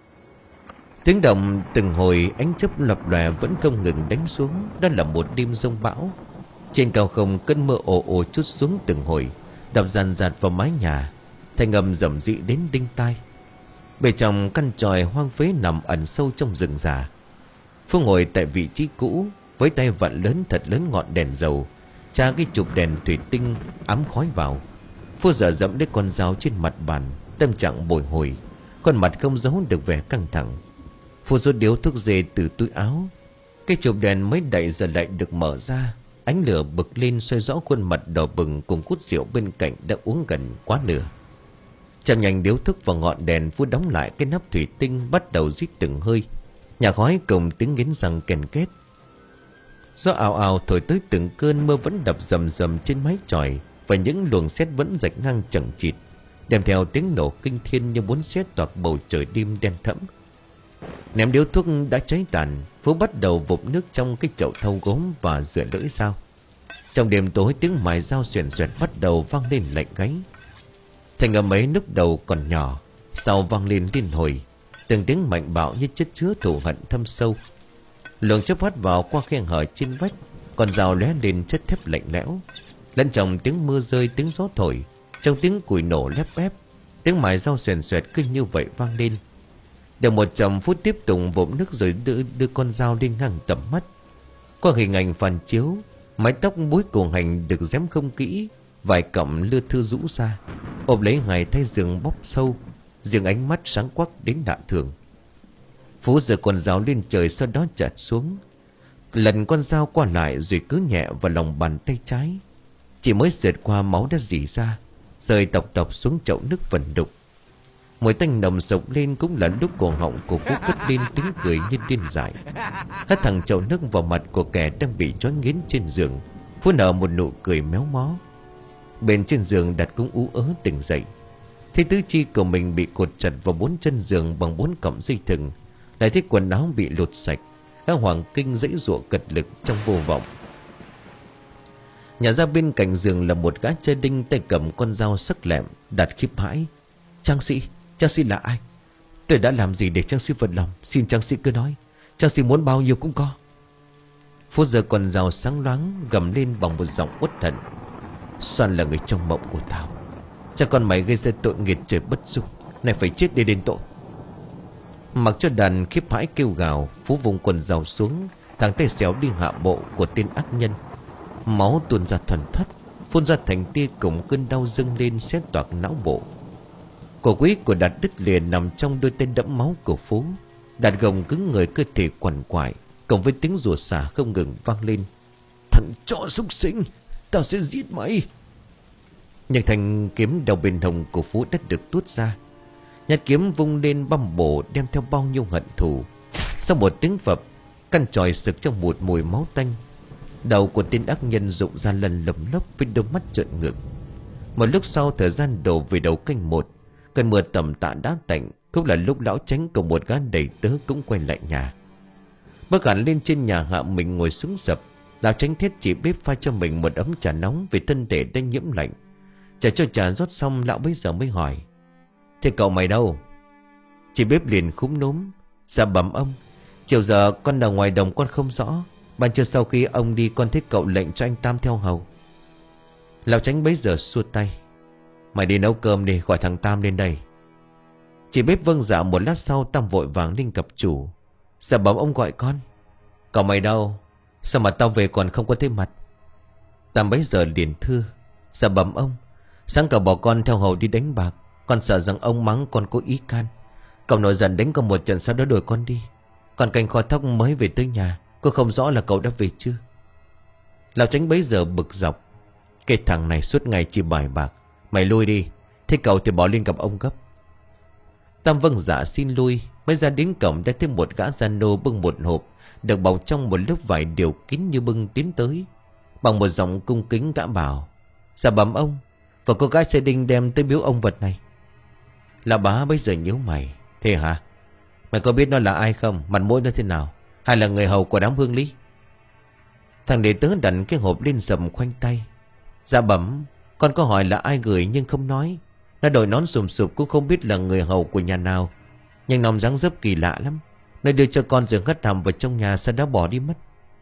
Tiếng động từng hồi, ánh chớp lập lòe vẫn không ngừng đánh xuống. Đó là một đêm giông bão. Trên cao không, cơn mưa ồ ồ trút xuống từng hồi, đập dàn dạt vào mái nhà, thành âm rầm rĩ đến đinh tai. Bên trong căn chòi hoang phế nằm ẩn sâu trong rừng già, Phú ngồi tại vị trí cũ, với tay vặn lớn thật lớn ngọn đèn dầu, tra cái chụp đèn thủy tinh ám khói vào. Phú dở dẫm lấy con dao trên mặt bàn, tâm trạng bồi hồi, khuôn mặt không giấu được vẻ căng thẳng. Phú rút điếu thuốc dê từ túi áo. Cái chụp đèn mới đậy giờ lại được mở ra. Ánh lửa bực lên soi rõ khuôn mặt đỏ bừng cùng cút rượu bên cạnh đã uống gần quá nửa. Chạm nhanh điếu thuốc vào ngọn đèn, Phú đóng lại cái nắp thủy tinh, bắt đầu rít từng hơi. Nhà khói cùng tiếng nghiến răng kèn két. Gió ào ào thổi tới từng cơn, mưa vẫn đập rầm rầm trên mái chòi, và những luồng sét vẫn rạch ngang chằng chịt, đem theo tiếng nổ kinh thiên như muốn xé toạc bầu trời đêm đen thẫm. Ném điếu thuốc đã cháy tàn, Phú bắt đầu vụp nước trong cái chậu thau gốm và rửa lưỡi dao. Trong đêm tối, tiếng mài dao xoèn xoẹt bắt đầu vang lên lạnh gáy. Thành âm ấy lúc đầu còn nhỏ, sau vang lên liên hồi, từng tiếng mạnh bạo như chất chứa thù hận thâm sâu. Luồng chớp hắt vào qua khe hở trên vách, còn dao lóe lên chất thép lạnh lẽo. Lẫn trong tiếng mưa rơi, tiếng gió thổi, trong tiếng củi nổ lép bép, tiếng mài dao xoèn xoẹt cứ như vậy vang lên. Được một trăm phút tiếp tục vụp nước rồi đưa, đưa con dao lên ngang tầm mắt. Qua hình ảnh phản chiếu, mái tóc búi cổ hành được dém không kỹ, vài cọng lưa thưa rũ ra, ôm lấy hai thay giường bóc sâu, riêng ánh mắt sáng quắc đến lạ thường. Phú giơ con dao lên trời, sau đó chặt xuống, lần con dao qua lại rồi cứ nhẹ vào lòng bàn tay trái. Chỉ mới sượt qua, máu đã rỉ ra, rơi tọc tọc xuống chậu nước vần đục. Mùi tanh nồng sộc lên, cũng là lúc cổ họng của Phú cất lên tiếng cười như điên dại. Hất thẳng chậu nước vào mặt của kẻ đang bị trói nghiến trên giường, Phú nở một nụ cười méo mó. Bên trên giường Đạt cũng ú ớ tỉnh dậy, thấy tứ chi của mình bị cột chặt vào bốn chân giường bằng bốn cọng dây thừng, lại thấy quần áo bị lột sạch. Các hoàng kinh dãy giụa cật lực trong vô vọng. Nhà ra bên cạnh giường là một gã trai đinh, tay cầm con dao sắc lẹm. Đạt khiếp hãi: "Trang sĩ, Trang sĩ là ai? Tôi đã làm gì để Trang sĩ vật lòng? Xin Trang sĩ cứ nói, Trang sĩ muốn bao nhiêu cũng có." Phú giơ con dao sáng loáng, gầm lên bằng một giọng uất hận: "Soan là người trong mộng của tao. Cha con mày gây ra tội nghiệt trời bất dung, này phải chết để đền tội." Mặc cho đàn khiếp hãi kêu gào, Phú vùng quần dao xuống, thẳng tay xéo đi hạ bộ của tên ác nhân. Máu tuôn ra thuần thất, phun ra thành tia cùng cơn đau dâng lên xé toạc não bộ. Cổ quý của Đạt đứt liền nằm trong đôi tay đẫm máu của Phú. Đạt gồng cứng người, cơ thể quằn quại, cộng với tiếng rủa xả không ngừng vang lên: "Thằng chó súc sinh, tao sẽ giết mày!" Nhưng thanh kiếm đầu bên hông của Phú đã được tuốt ra. Nhát kiếm vung lên băm bổ, đem theo bao nhiêu hận thù. Sau một tiếng phập, căn chòi sực trong một mùi máu tanh. Đầu của tên ác nhân rụng ra lần lầm lốc với đôi mắt trợn ngược. Một lúc sau, thời gian đổ về đầu canh một. Cơn mưa tầm tạ đã tạnh. Cũng là lúc lão Chánh cùng một gã đầy tớ cũng quay lại nhà. Bước hẳn lên trên nhà hạ mình ngồi xuống sập. Lão Chánh thét chị bếp pha cho mình một ấm trà nóng, vì thân thể đang nhiễm lạnh. Trả cho trà rót xong, lão bây giờ mới hỏi: "Thế cậu mày đâu?" Chị bếp liền khúm núm: "Dạ bẩm ông, chiều giờ con ở ngoài đồng con không rõ. Ban trưa sau khi ông đi, con thấy cậu lệnh cho anh Tam theo hầu." Lão Chánh bấy giờ xua tay: "Mày đi nấu cơm đi, gọi thằng Tam lên đây." Chị bếp vâng dạ. Một lát sau, Tam vội vàng lên gặp chủ: "Dạ bẩm ông gọi con." "Cậu mày đâu? Sao mà tao về còn không có thấy mặt?" Tam bấy giờ liền thưa: "Dạ bẩm ông, sáng cậu bỏ con theo hầu đi đánh bạc. Con sợ rằng ông mắng con có ý can. Cậu nổi giận đánh con một trận, sau đó đuổi con đi. Còn canh kho thóc mới về tới nhà, cô không rõ là cậu đã về chưa." Lão Chánh bấy giờ bực dọc: "Cái thằng này suốt ngày chỉ bài bạc. Mày lui đi. Thế cậu thì bỏ lên gặp ông gấp." Tam vâng dạ xin lui. Mới ra đến cổng đã thấy một gã gia nô bưng một hộp được bọc trong một lớp vải điều kín như bưng tiến tới. Bằng một giọng cung kính gã bảo: "Dạ bẩm ông, và cô gái xe đinh đem tới biếu ông vật này." Lão bá bây giờ nhíu mày: "Thế hả? Mày có biết nó là ai không? Mặt mũi nó thế nào? Hay là người hầu của đám hương lý?" Thằng đệ tớ đặt cái hộp lên sầm khoanh tay: "Dạ bẩm, con có hỏi là ai gửi nhưng không nói. Nó đội nón sùm sụp cũng không biết là người hầu của nhà nào. Nhưng nòng dáng dấp kỳ lạ lắm. Nó đưa cho con rồi hất hàm vào trong nhà, sau đó bỏ đi mất."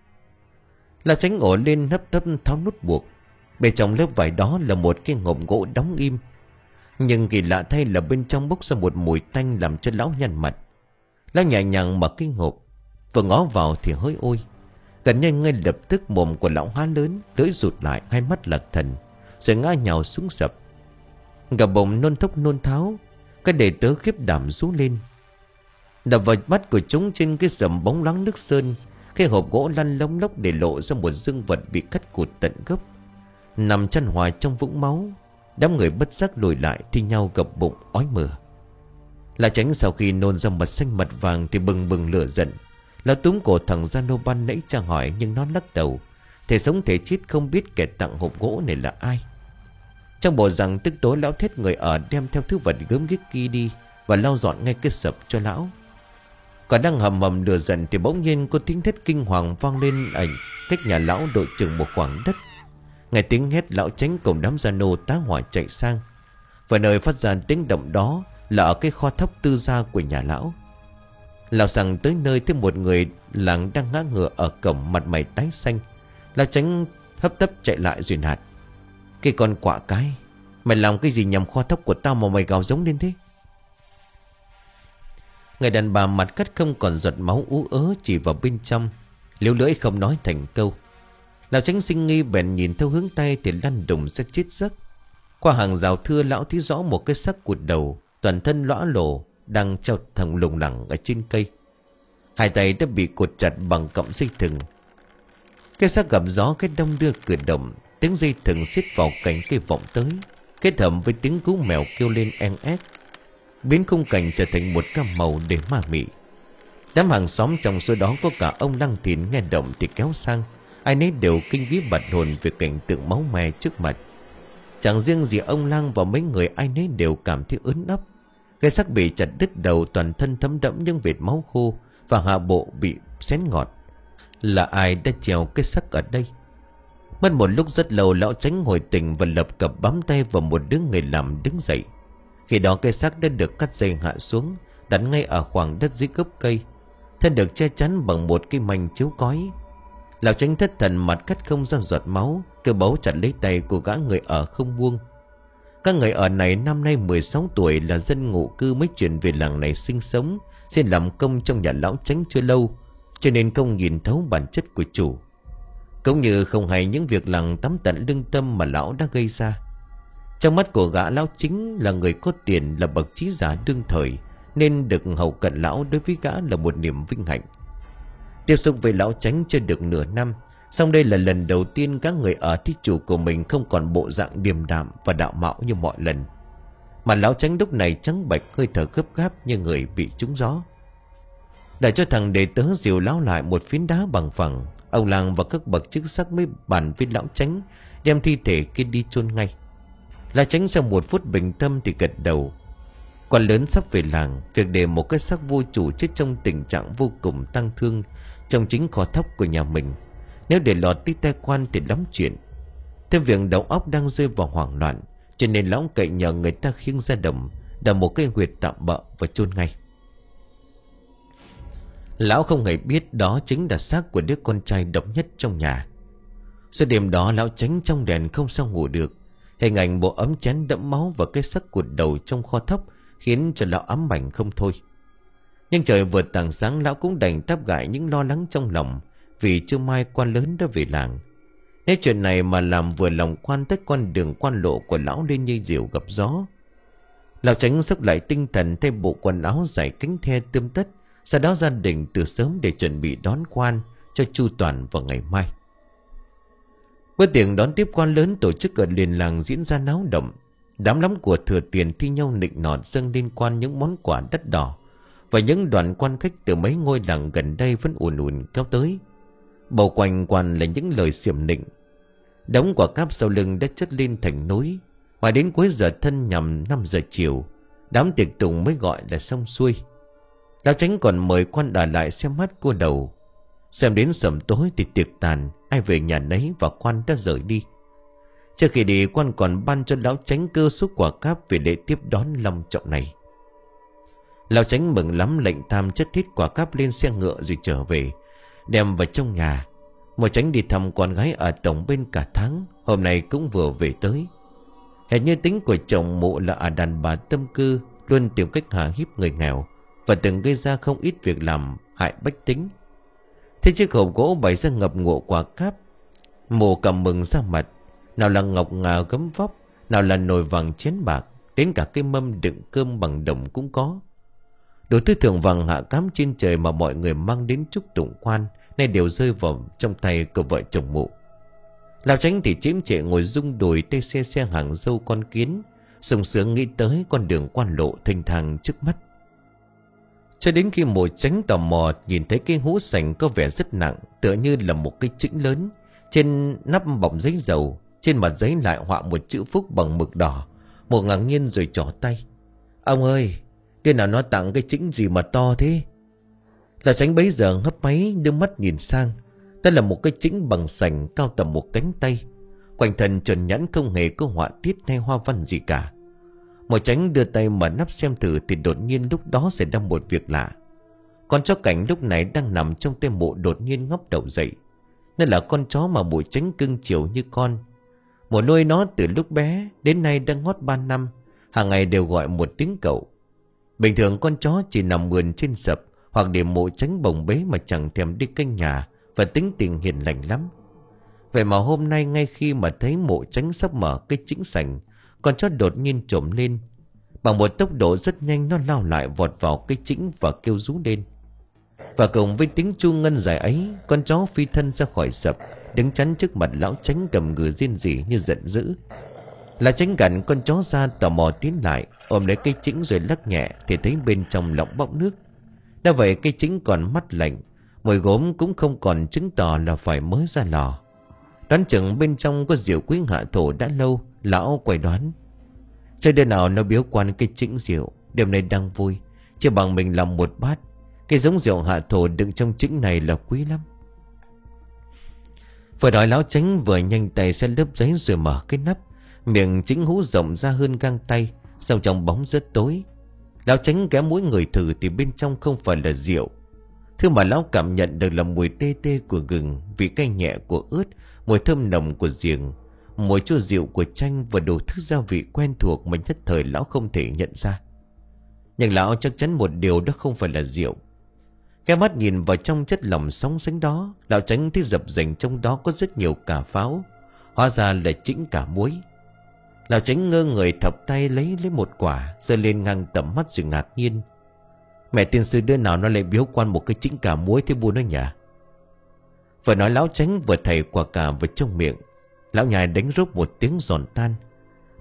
Lão Chánh ổ lên hấp tấp tháo nút buộc. Bên trong lớp vải đó là một cái hộp gỗ đóng im. Nhưng kỳ lạ thay là bên trong bốc ra một mùi tanh làm cho lão nhăn mặt. Lão nhẹ nhàng mở cái hộp, vừa ngó vào thì hỡi ôi. Gần như ngay lập tức mồm của lão há lớn, lưỡi rụt lại, hai mắt lạc thần, rồi ngã nhào xuống sập. Gặp bụng nôn thốc nôn tháo. Cái đệ tớ khiếp đảm rú lên. Đập vào mắt của chúng trên cái sầm bóng loáng nước sơn, cái hộp gỗ lăn lông lốc để lộ ra một dương vật bị cắt cụt tận gốc, nằm chăn hòa trong vũng máu. Đám người bất giác lùi lại thi nhau gập bụng ói mửa. Là Chánh sau khi nôn ra mặt xanh mặt vàng thì bừng bừng lửa giận. Lão túm cổ thằng gia nô ban nãy tra hỏi, nhưng nó lắc đầu, thể sống thể chết không biết kẻ tặng hộp gỗ này là ai. Trong bộ rằng tức tối, lão thét người ở đem theo thứ vật gớm ghiếc kia đi và lau dọn ngay cái sập cho lão. Còn đang hầm hầm lửa giận thì bỗng nhiên có tiếng thét kinh hoàng vang lên ảnh cách nhà lão đội chừng một khoảng đất. Nghe tiếng hét, lão Chánh cùng đám gia nô tá hỏa chạy sang. Và nơi phát ra tiếng động đó là ở cái kho thóc tư gia của nhà lão. Lão rằng tới nơi thấy một người làng đang ngã ngửa ở cổng, mặt mày tái xanh. Lão Chánh hấp tấp chạy lại rồi nạt: "Cái con quạ cái, mày làm cái gì nhằm kho thóc của tao mà mày gào giống lên thế?" Người đàn bà mặt cắt không còn giọt máu ú ớ chỉ vào bên trong, liếu lưỡi không nói thành câu. Lão Chánh sinh nghi bèn nhìn theo hướng tay thì lăn đùng ra chết giấc. Qua hàng rào thưa, lão thấy rõ một cái xác cụt đầu, toàn thân lõa lồ, đang treo thẳng lủng lẳng ở trên cây. Hai tay đã bị cột chặt bằng cọng dây thừng. Cái xác gặp gió cái đông đưa cử động, tiếng dây thừng xiết vào cành cây vọng tới, kết hợp với tiếng cú mèo kêu lên en ép, biến khung cảnh trở thành một cam màu để ma mị. Đám hàng xóm trong số đó có cả ông Lăng Thìn nghe động thì kéo sang, ai nấy đều kinh vía bạt hồn về cảnh tượng máu me trước mặt. Chẳng riêng gì ông Lang và mấy người, ai nấy đều cảm thấy ớn ấp. Cái xác bị chặt đứt đầu, toàn thân thấm đẫm những vệt máu khô và hạ bộ bị xén ngọt. Là ai đã treo cái xác ở đây? Mất một lúc rất lâu, lão Chánh hồi tỉnh và lập cập bám tay vào một đứa người làm đứng dậy. Khi đó cái xác đã được cắt dây hạ xuống, đặt ngay ở khoảng đất dưới gốc cây, thân được che chắn bằng một cái manh chiếu cói. Lão Chánh thất thần, mặt cắt không ra giọt máu, cứ bấu chặt lấy tay của gã người ở không buông. Các người ở này năm nay mười sáu tuổi, là dân ngụ cư mới chuyển về làng này sinh sống, xin làm công trong nhà lão Chánh chưa lâu, cho nên không nhìn thấu bản chất của chủ, cũng như không hay những việc lằng tắm tận lương tâm mà lão đã gây ra. Trong mắt của gã, lão chính là người có tiền, là bậc trí giả đương thời, nên được hầu cận lão đối với gã là một niềm vinh hạnh. Tiếp xúc với lão Chánh chưa được nửa năm, song đây là lần đầu tiên các người ở thấy chủ của mình không còn bộ dạng điềm đạm và đạo mạo như mọi lần. Mà lão tránh lúc này trắng bệch, hơi thở gấp gáp như người bị trúng gió. Để cho thằng đệ tớ dìu lão lại một phiến đá bằng phẳng, ông làng và các bậc chức sắc mới bàn với lão tránh đem thi thể kia đi chôn ngay. Lão tránh sau một phút bình tâm thì gật đầu. Quan lớn sắp về làng, việc để một cái xác vô chủ chết trong tình trạng vô cùng tang thương trong chính kho thóc của nhà mình, nếu để lọt tới tay quan thì lắm chuyện. Thêm việc đầu óc đang rơi vào hoảng loạn, cho nên lão cậy nhờ người ta khiêng ra đồng, đào một cái huyệt tạm bợ và chôn ngay. Lão không hề biết đó chính là xác của đứa con trai độc nhất trong nhà. Suốt đêm đó lão tránh trong đèn không sao ngủ được. Hình ảnh bộ ấm chén đẫm máu và cái xác cụt đầu trong kho thóc khiến cho lão ám ảnh không thôi. Nhưng trời vừa tảng sáng, lão cũng đành đáp gại những lo lắng trong lòng, vì chưa mai quan lớn đã về làng. Nếu chuyện này mà làm vừa lòng quan, tất con đường quan lộ của lão lên như diều gặp gió. Lão tránh sốc lại tinh thần, thay bộ quần áo dài cánh the tươm tất. Sau đó gia đình từ sớm để chuẩn bị đón quan cho chu toàn vào ngày mai. Bữa tiệc đón tiếp quan lớn tổ chức ở liền làng diễn ra náo động. Đám lắm của thừa tiền thi nhau nịnh nọt dâng lên quan những món quà đắt đỏ, và những đoàn quan khách từ mấy ngôi làng gần đây vẫn ùn ùn kéo tới. Bầu quanh quan là những lời xiểm nịnh. Đống quả cáp sau lưng đã chất lên thành núi, mà đến cuối giờ thân nhằm năm giờ chiều, đám tiệc tùng mới gọi là xong xuôi. Lão tránh còn mời quan ở lại xem mắt cô đầu. Xem đến sẩm tối thì tiệc tàn, ai về nhà nấy và quan đã rời đi. Trước khi đi, quan còn ban cho lão tránh cơ số quả cáp về để tiếp đón long trọng này. Lão tránh mừng lắm, lệnh tham chất hết quả cáp lên xe ngựa rồi trở về, đem vào trong nhà. Một tránh đi thăm con gái ở tổng bên cả tháng, hôm nay cũng vừa về tới. Hệt như tính của chồng mụ là ở đàn bà tâm cư, luôn tìm cách hạ hiếp người nghèo, và từng gây ra không ít việc làm hại bách tính. Thế chiếc hộp gỗ bày ra ngập ngụa quả cáp, mụ cầm mừng ra mặt. Nào là ngọc ngà gấm vóc, nào là nồi vàng chén bạc, đến cả cái mâm đựng cơm bằng đồng cũng có. Đủ thứ thượng vàng hạ cám trên trời mà mọi người mang đến chúc tụng quan nay đều rơi vào trong tay của vợ chồng mụ. Lão tránh thì chiếm trệ ngồi rung đùi, tay xe xe hàng dâu con kiến, sung sướng nghĩ tới con đường quan lộ thênh thang trước mắt. Cho đến khi mụ tránh tò mò nhìn thấy cái hũ sành có vẻ rất nặng, tựa như là một cái chĩnh lớn. Trên nắp bọc giấy dầu, trên mặt giấy lại họa một chữ phúc bằng mực đỏ. Mụ ngạc nhiên rồi trỏ tay. Ông ơi, đứa nào nó tặng cái chĩnh gì mà to thế? Lão tránh bấy giờ hấp máy đưa mắt nhìn sang. Đó là một cái chĩnh bằng sành cao tầm một cánh tay, quanh thân tròn nhẵn, không hề có họa tiết hay hoa văn gì cả. Một tránh đưa tay mở nắp xem thử thì đột nhiên lúc đó xảy ra một việc lạ. Con chó cảnh lúc này đang nằm trong tay mụ đột nhiên ngóc đầu dậy. Nó là con chó mà mụ tránh cưng chiều như con. Mụ nuôi nó từ lúc bé đến nay đang ngót ba năm, hàng ngày đều gọi một tiếng cậu. Bình thường con chó chỉ nằm mườn trên sập hoặc để mụ tránh bồng bế mà chẳng thèm đi canh nhà, và tính tình hiền lành lắm. Vậy mà hôm nay ngay khi mà thấy mụ tránh sắp mở cái chĩnh sành, con chó đột nhiên trồm lên. Bằng một tốc độ rất nhanh, nó lao lại vọt vào cái chĩnh và kêu rú lên. Và cùng với tiếng chu ngân dài ấy, con chó phi thân ra khỏi sập, đứng chắn trước mặt lão tránh cầm ngừ riêng rỉ như giận dữ. Lão tránh gặn con chó ra, tò mò tiến lại, ôm lấy cái chĩnh rồi lắc nhẹ thì thấy bên trong lọng bọng nước. Đã vậy cái chĩnh còn mắt lạnh, mùi gốm cũng không còn, chứng tỏ là phải mới ra lò. Đoán chừng bên trong có rượu quý hạ thổ đã lâu. Lão quay đoán, chơi đứa nào nó biếu quan cái chĩnh rượu, đêm nay đang vui, chỉ bằng mình làm một bát. Cái giống rượu hạ thổ đựng trong chĩnh này là quý lắm. Vừa nói lão tránh vừa nhanh tay xé lớp giấy rồi mở cái nắp. Miệng chĩnh hũ rộng ra hơn gang tay, sau trong bóng rất tối. Lão tránh ghé mũi người thử thì bên trong không phải là rượu. Thứ mà lão cảm nhận được là mùi tê tê của gừng, vị cay nhẹ của ớt, mùi thơm nồng của giềng, mùi chua dịu của chanh và đủ thứ gia vị quen thuộc mà nhất thời lão không thể nhận ra. Nhưng lão chắc chắn một điều, đó không phải là rượu. Cái mắt nhìn vào trong chất lỏng sóng sánh đó, lão tránh thấy dập dềnh trong đó có rất nhiều cà pháo. Hóa ra là chĩnh cà muối. Lão tránh ngơ người thập tay lấy lấy một quả, giơ lên ngang tầm mắt rồi ngạc nhiên. Mẹ tiên sư đứa nào nó lại biếu quan một cái chĩnh cà muối thế bu nó nhỉ? Vừa nói lão tránh vừa thầy quả cà vào trong miệng. Lão nhai đánh rốp một tiếng giòn tan.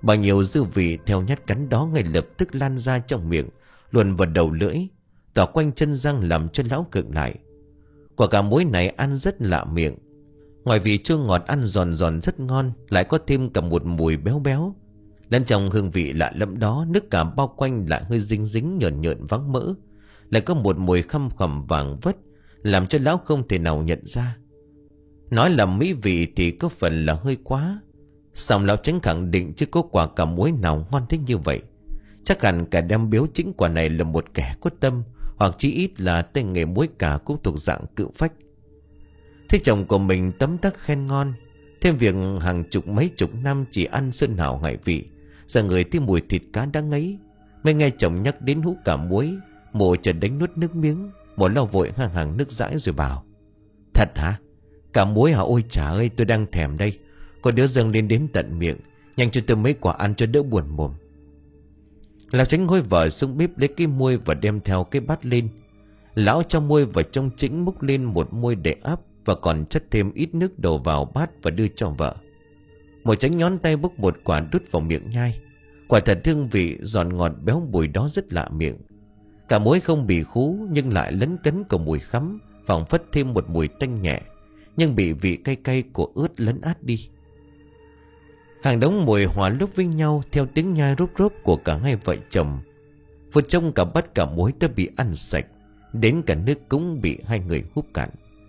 Bao nhiêu dư vị theo nhát cắn đó ngay lập tức lan ra trong miệng, luồn vào đầu lưỡi, tỏa quanh chân răng làm cho lão khựng lại. Quả cà muối này ăn rất lạ miệng. Ngoài vị chua ngọt ăn giòn giòn rất ngon, lại có thêm cả một mùi béo béo. Lẫn trong hương vị lạ lẫm đó, nước cà bao quanh lại hơi dính dính nhợn nhợn vắng mỡ, lại có một mùi khăm khẳm vàng vất, làm cho lão không thể nào nhận ra. Nói là mỹ vị thì có phần là hơi quá. Song lão Chánh khẳng định chứ có quả cà muối nào ngon thích như vậy. Chắc hẳn cả đem biếu chính quả này là một kẻ có tâm, hoặc chí ít là tay nghề muối cà cũng thuộc dạng cự phách. Thế chồng của mình tấm tắc khen ngon, thêm việc hàng chục mấy chục năm chỉ ăn sơn hào hải vị, giờ người thấy mùi thịt cá đã ngấy. Mới nghe chồng nhắc đến hũ cà muối, Mộ chợt đánh nuốt nước miếng. Mộ lau vội hàng hàng nước dãi rồi bảo: Thật hả? Cà muối hả? Ôi chà ơi, tôi đang thèm đây. Có đứa dâng lên đến tận miệng, nhanh cho tôi mấy quả ăn cho đỡ buồn mồm. Lão Chánh hôi vợ xuống bếp lấy cái muôi và đem theo cái bát lên. Lão cho muôi vào trong chĩnh, múc lên một muôi để ấp, và còn chất thêm ít nước đổ vào bát và đưa cho vợ. Một Chánh nhón tay bốc một quả đút vào miệng nhai. Quả thật hương vị giòn ngọt béo bùi đó rất lạ miệng. Cả muối không bị khú nhưng lại lấn cấn của mùi khắm, phảng phất thêm một mùi tanh nhẹ, nhưng bị vị cay cay của ớt lấn át đi. Hàng đống mùi hòa lúc với nhau theo tiếng nhai rốp rốp của cả hai vợ chồng. Vừa trông cả bát cả muối đã bị ăn sạch, đến cả nước cũng bị hai người húp cạn.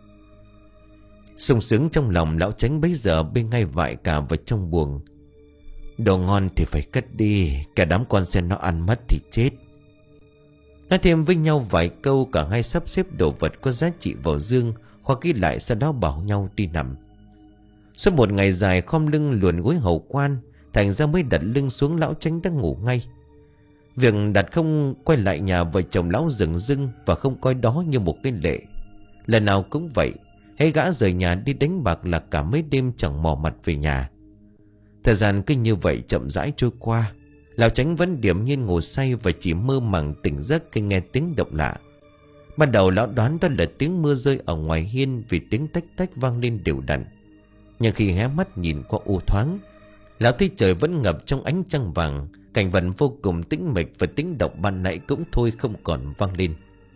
Sung sướng trong lòng, lão Chánh bấy giờ bê ngay vại cà vào trong buồng. Đồ ngon thì phải cất đi, cả đám con sen nó ăn mất thì chết. Nói thêm với nhau vài câu, cả hai sắp xếp đồ vật có giá trị vào dương, khoa kỹ lại, sau đó bảo nhau đi nằm. Sau một ngày dài khom lưng luồn gối hầu quan, thành ra mới đặt lưng xuống, lão Chánh đã ngủ ngay. Việc đặt không quay lại nhà vợ chồng lão dừng dưng và không coi đó như một cái lệ. Lần nào cũng vậy, hay gã rời nhà đi đánh bạc là cả mấy đêm chẳng mò mặt về nhà. Thời gian cứ như vậy chậm rãi trôi qua. Lão Chánh vẫn điềm nhiên ngủ say và chỉ mơ màng tỉnh giấc khi nghe tiếng động lạ. Ban đầu lão đoán đó là tiếng mưa rơi ở ngoài hiên, vì tiếng tách tách vang lên đều đặn. Nhưng khi hé mắt nhìn qua ô thoáng, lão thấy trời vẫn ngập trong ánh trăng vàng, cảnh vật vô cùng tĩnh mịch, và tiếng động ban nãy cũng thôi không còn vang lên.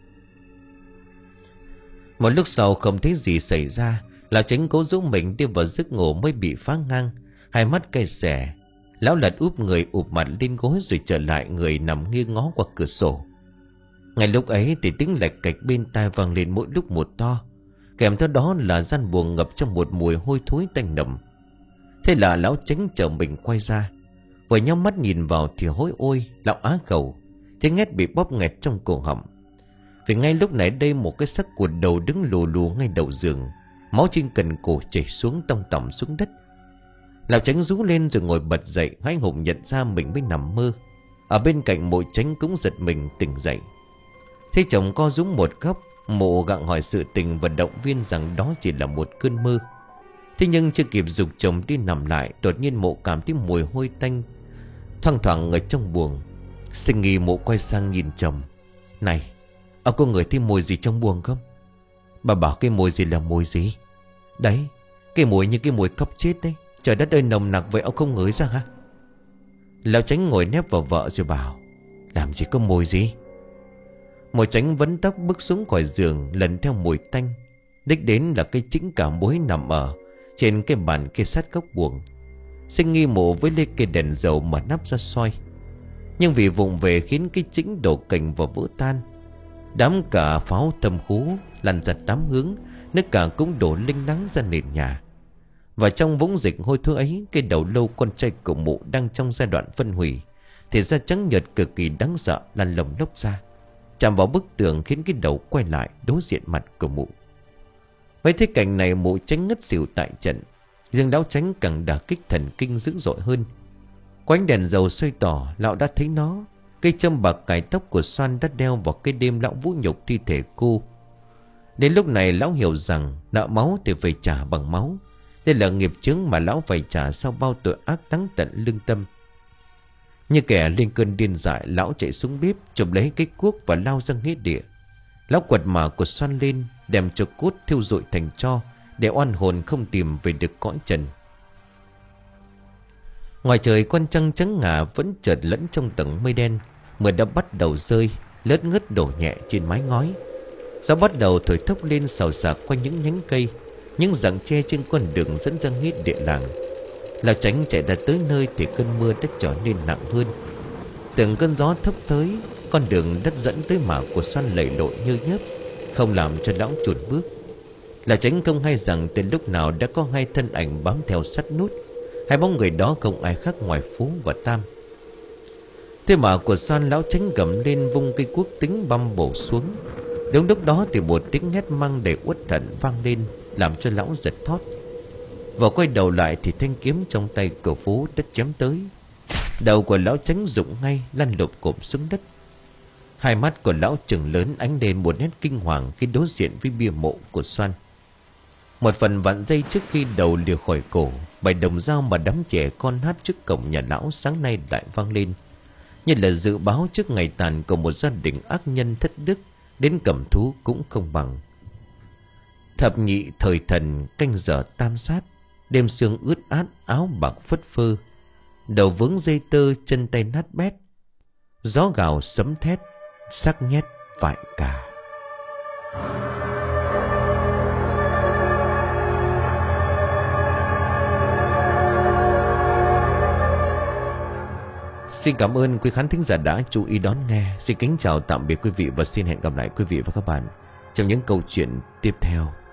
Một lúc sau không thấy gì xảy ra, lão Chánh cố dỗ mình đi vào giấc ngủ mới bị phá ngang. Hai mắt cay xè, lão lật úp người ụp mặt lên gối rồi trở lại người nằm nghiêng ngó qua cửa sổ. Ngay lúc ấy thì tiếng lạch cạch bên tai vang lên mỗi lúc một to, kèm theo đó là gian buồng ngập trong một mùi hôi thối tanh nồng. Thế là lão Chánh chờ mình quay ra, vừa nhắm mắt nhìn vào thì hối ôi, lão á khẩu, tiếng hét bị bóp nghẹt trong cổ họng. Vì ngay lúc này đây một cái xác cuột đầu đứng lù lù ngay đầu giường, máu trên cần cổ chảy xuống tông tỏng xuống đất. Lão Chánh rú lên rồi ngồi bật dậy, hãi hùng nhận ra mình mới nằm mơ. Ở bên cạnh Mộ Chánh cũng giật mình tỉnh dậy. Thế chồng co rúm một góc, Mộ gặng hỏi sự tình và động viên rằng đó chỉ là một cơn mơ. Thế nhưng chưa kịp giục chồng đi nằm lại, đột nhiên Mộ cảm thấy mùi hôi tanh thoang thoảng ở trong buồng. Sinh nghi Mộ quay sang nhìn chồng: Này, ông có ngửi thấy mùi gì trong buồng không? Bà bảo cái mùi gì là mùi gì? Đấy, cái mùi như cái mùi cóc chết đấy. Trời đất ơi, nồng nặc vậy ông không ngửi ra hả? Lão Chánh ngồi nép vào vợ rồi bảo: Làm gì có mùi gì? Mộ Chánh vấn tóc bước xuống khỏi giường, lần theo mùi tanh. Đích đến là cái chĩnh cà muối nằm ở trên cái bàn kia sát góc buồng. Sinh nghi Mộ với lấy cây đèn dầu mở nắp ra soi, nhưng vì vụng về khiến cái chĩnh đổ cành và vỡ tan. Đám cả pháo thâm khú lăn giật tám hướng, nước cả cũng đổ linh lắng ra nền nhà. Và trong vũng dịch hôi thối ấy, cái đầu lâu con trai của Mụ đang trong giai đoạn phân hủy, thì da trắng nhợt cực kỳ đáng sợ lăn lồng lốc ra, chạm vào bức tường khiến cái đầu quay lại đối diện mặt của Mụ. Với thế cảnh này, Mụ Chánh ngất xỉu tại trận. Riêng lão Chánh càng đả kích thần kinh dữ dội hơn. Quánh đèn dầu xoay tỏ, lão đã thấy nó. Cây châm bạc cài tóc của Soan đã đeo vào cái đêm lão vũ nhục thi thể cô. Đến lúc này lão hiểu rằng nợ máu thì phải trả bằng máu. Đây là nghiệp chướng mà lão phải trả sau bao tội ác táng tận lương tâm. Như kẻ lên cơn điên dại, lão chạy xuống bếp, chụp lấy cái cuốc và lao ra nghĩa địa. Lão quật mả của Soan lên, đem cho cốt thiêu rụi thành tro, để oan hồn không tìm về được cõi trần. Ngoài trời con trăng trắng ngà vẫn chợt lẫn trong tầng mây đen. Mưa đã bắt đầu rơi, lất ngất đổ nhẹ trên mái ngói. Gió bắt đầu thổi thốc lên xào xạc qua những nhánh cây, những rặng tre trên con đường dẫn ra nghĩa địa làng. Lão Chánh chạy ra tới nơi thì cơn mưa đã trở nên nặng hơn. Từng cơn gió thốc tới, con đường đất dẫn tới mả của Xoan lầy lội như nhớp, không làm cho lão chùn bước. Lão Chánh không hay rằng từ lúc nào đã có hai thân ảnh bám theo sát nút. Hai bóng người đó không ai khác ngoài Phú và Tam. Thế mà của Xoan, lão Chánh gầm lên vung cây cuốc tính băm bổ xuống. Đúng lúc đó thì một tiếng hét mang đầy uất hận vang lên, làm cho lão giật thót. Và quay đầu lại thì thanh kiếm trong tay của Phú đã chém tới. Đầu của lão Chánh rụng ngay, lăn lộp cộp xuống đất. Hai mắt của lão trừng lớn ánh lên một nét kinh hoàng khi đối diện với bia mộ của Xoan. Một phần vạn giây trước khi đầu lìa khỏi cổ, bài đồng dao mà đám trẻ con hát trước cổng nhà lão sáng nay lại vang lên, như là dự báo trước ngày tàn của một gia đình ác nhân thất đức, đến cầm thú cũng không bằng. Thập nhị thời thần canh giờ tam sát, đêm sương ướt át áo bạc phất phơ, đầu vướng dây tơ chân tay nát bét, gió gào sấm thét sắc nhét vại cả. Xin cảm ơn quý khán thính giả đã chú ý đón nghe. Xin kính chào tạm biệt quý vị và xin hẹn gặp lại quý vị và các bạn trong những câu chuyện tiếp theo.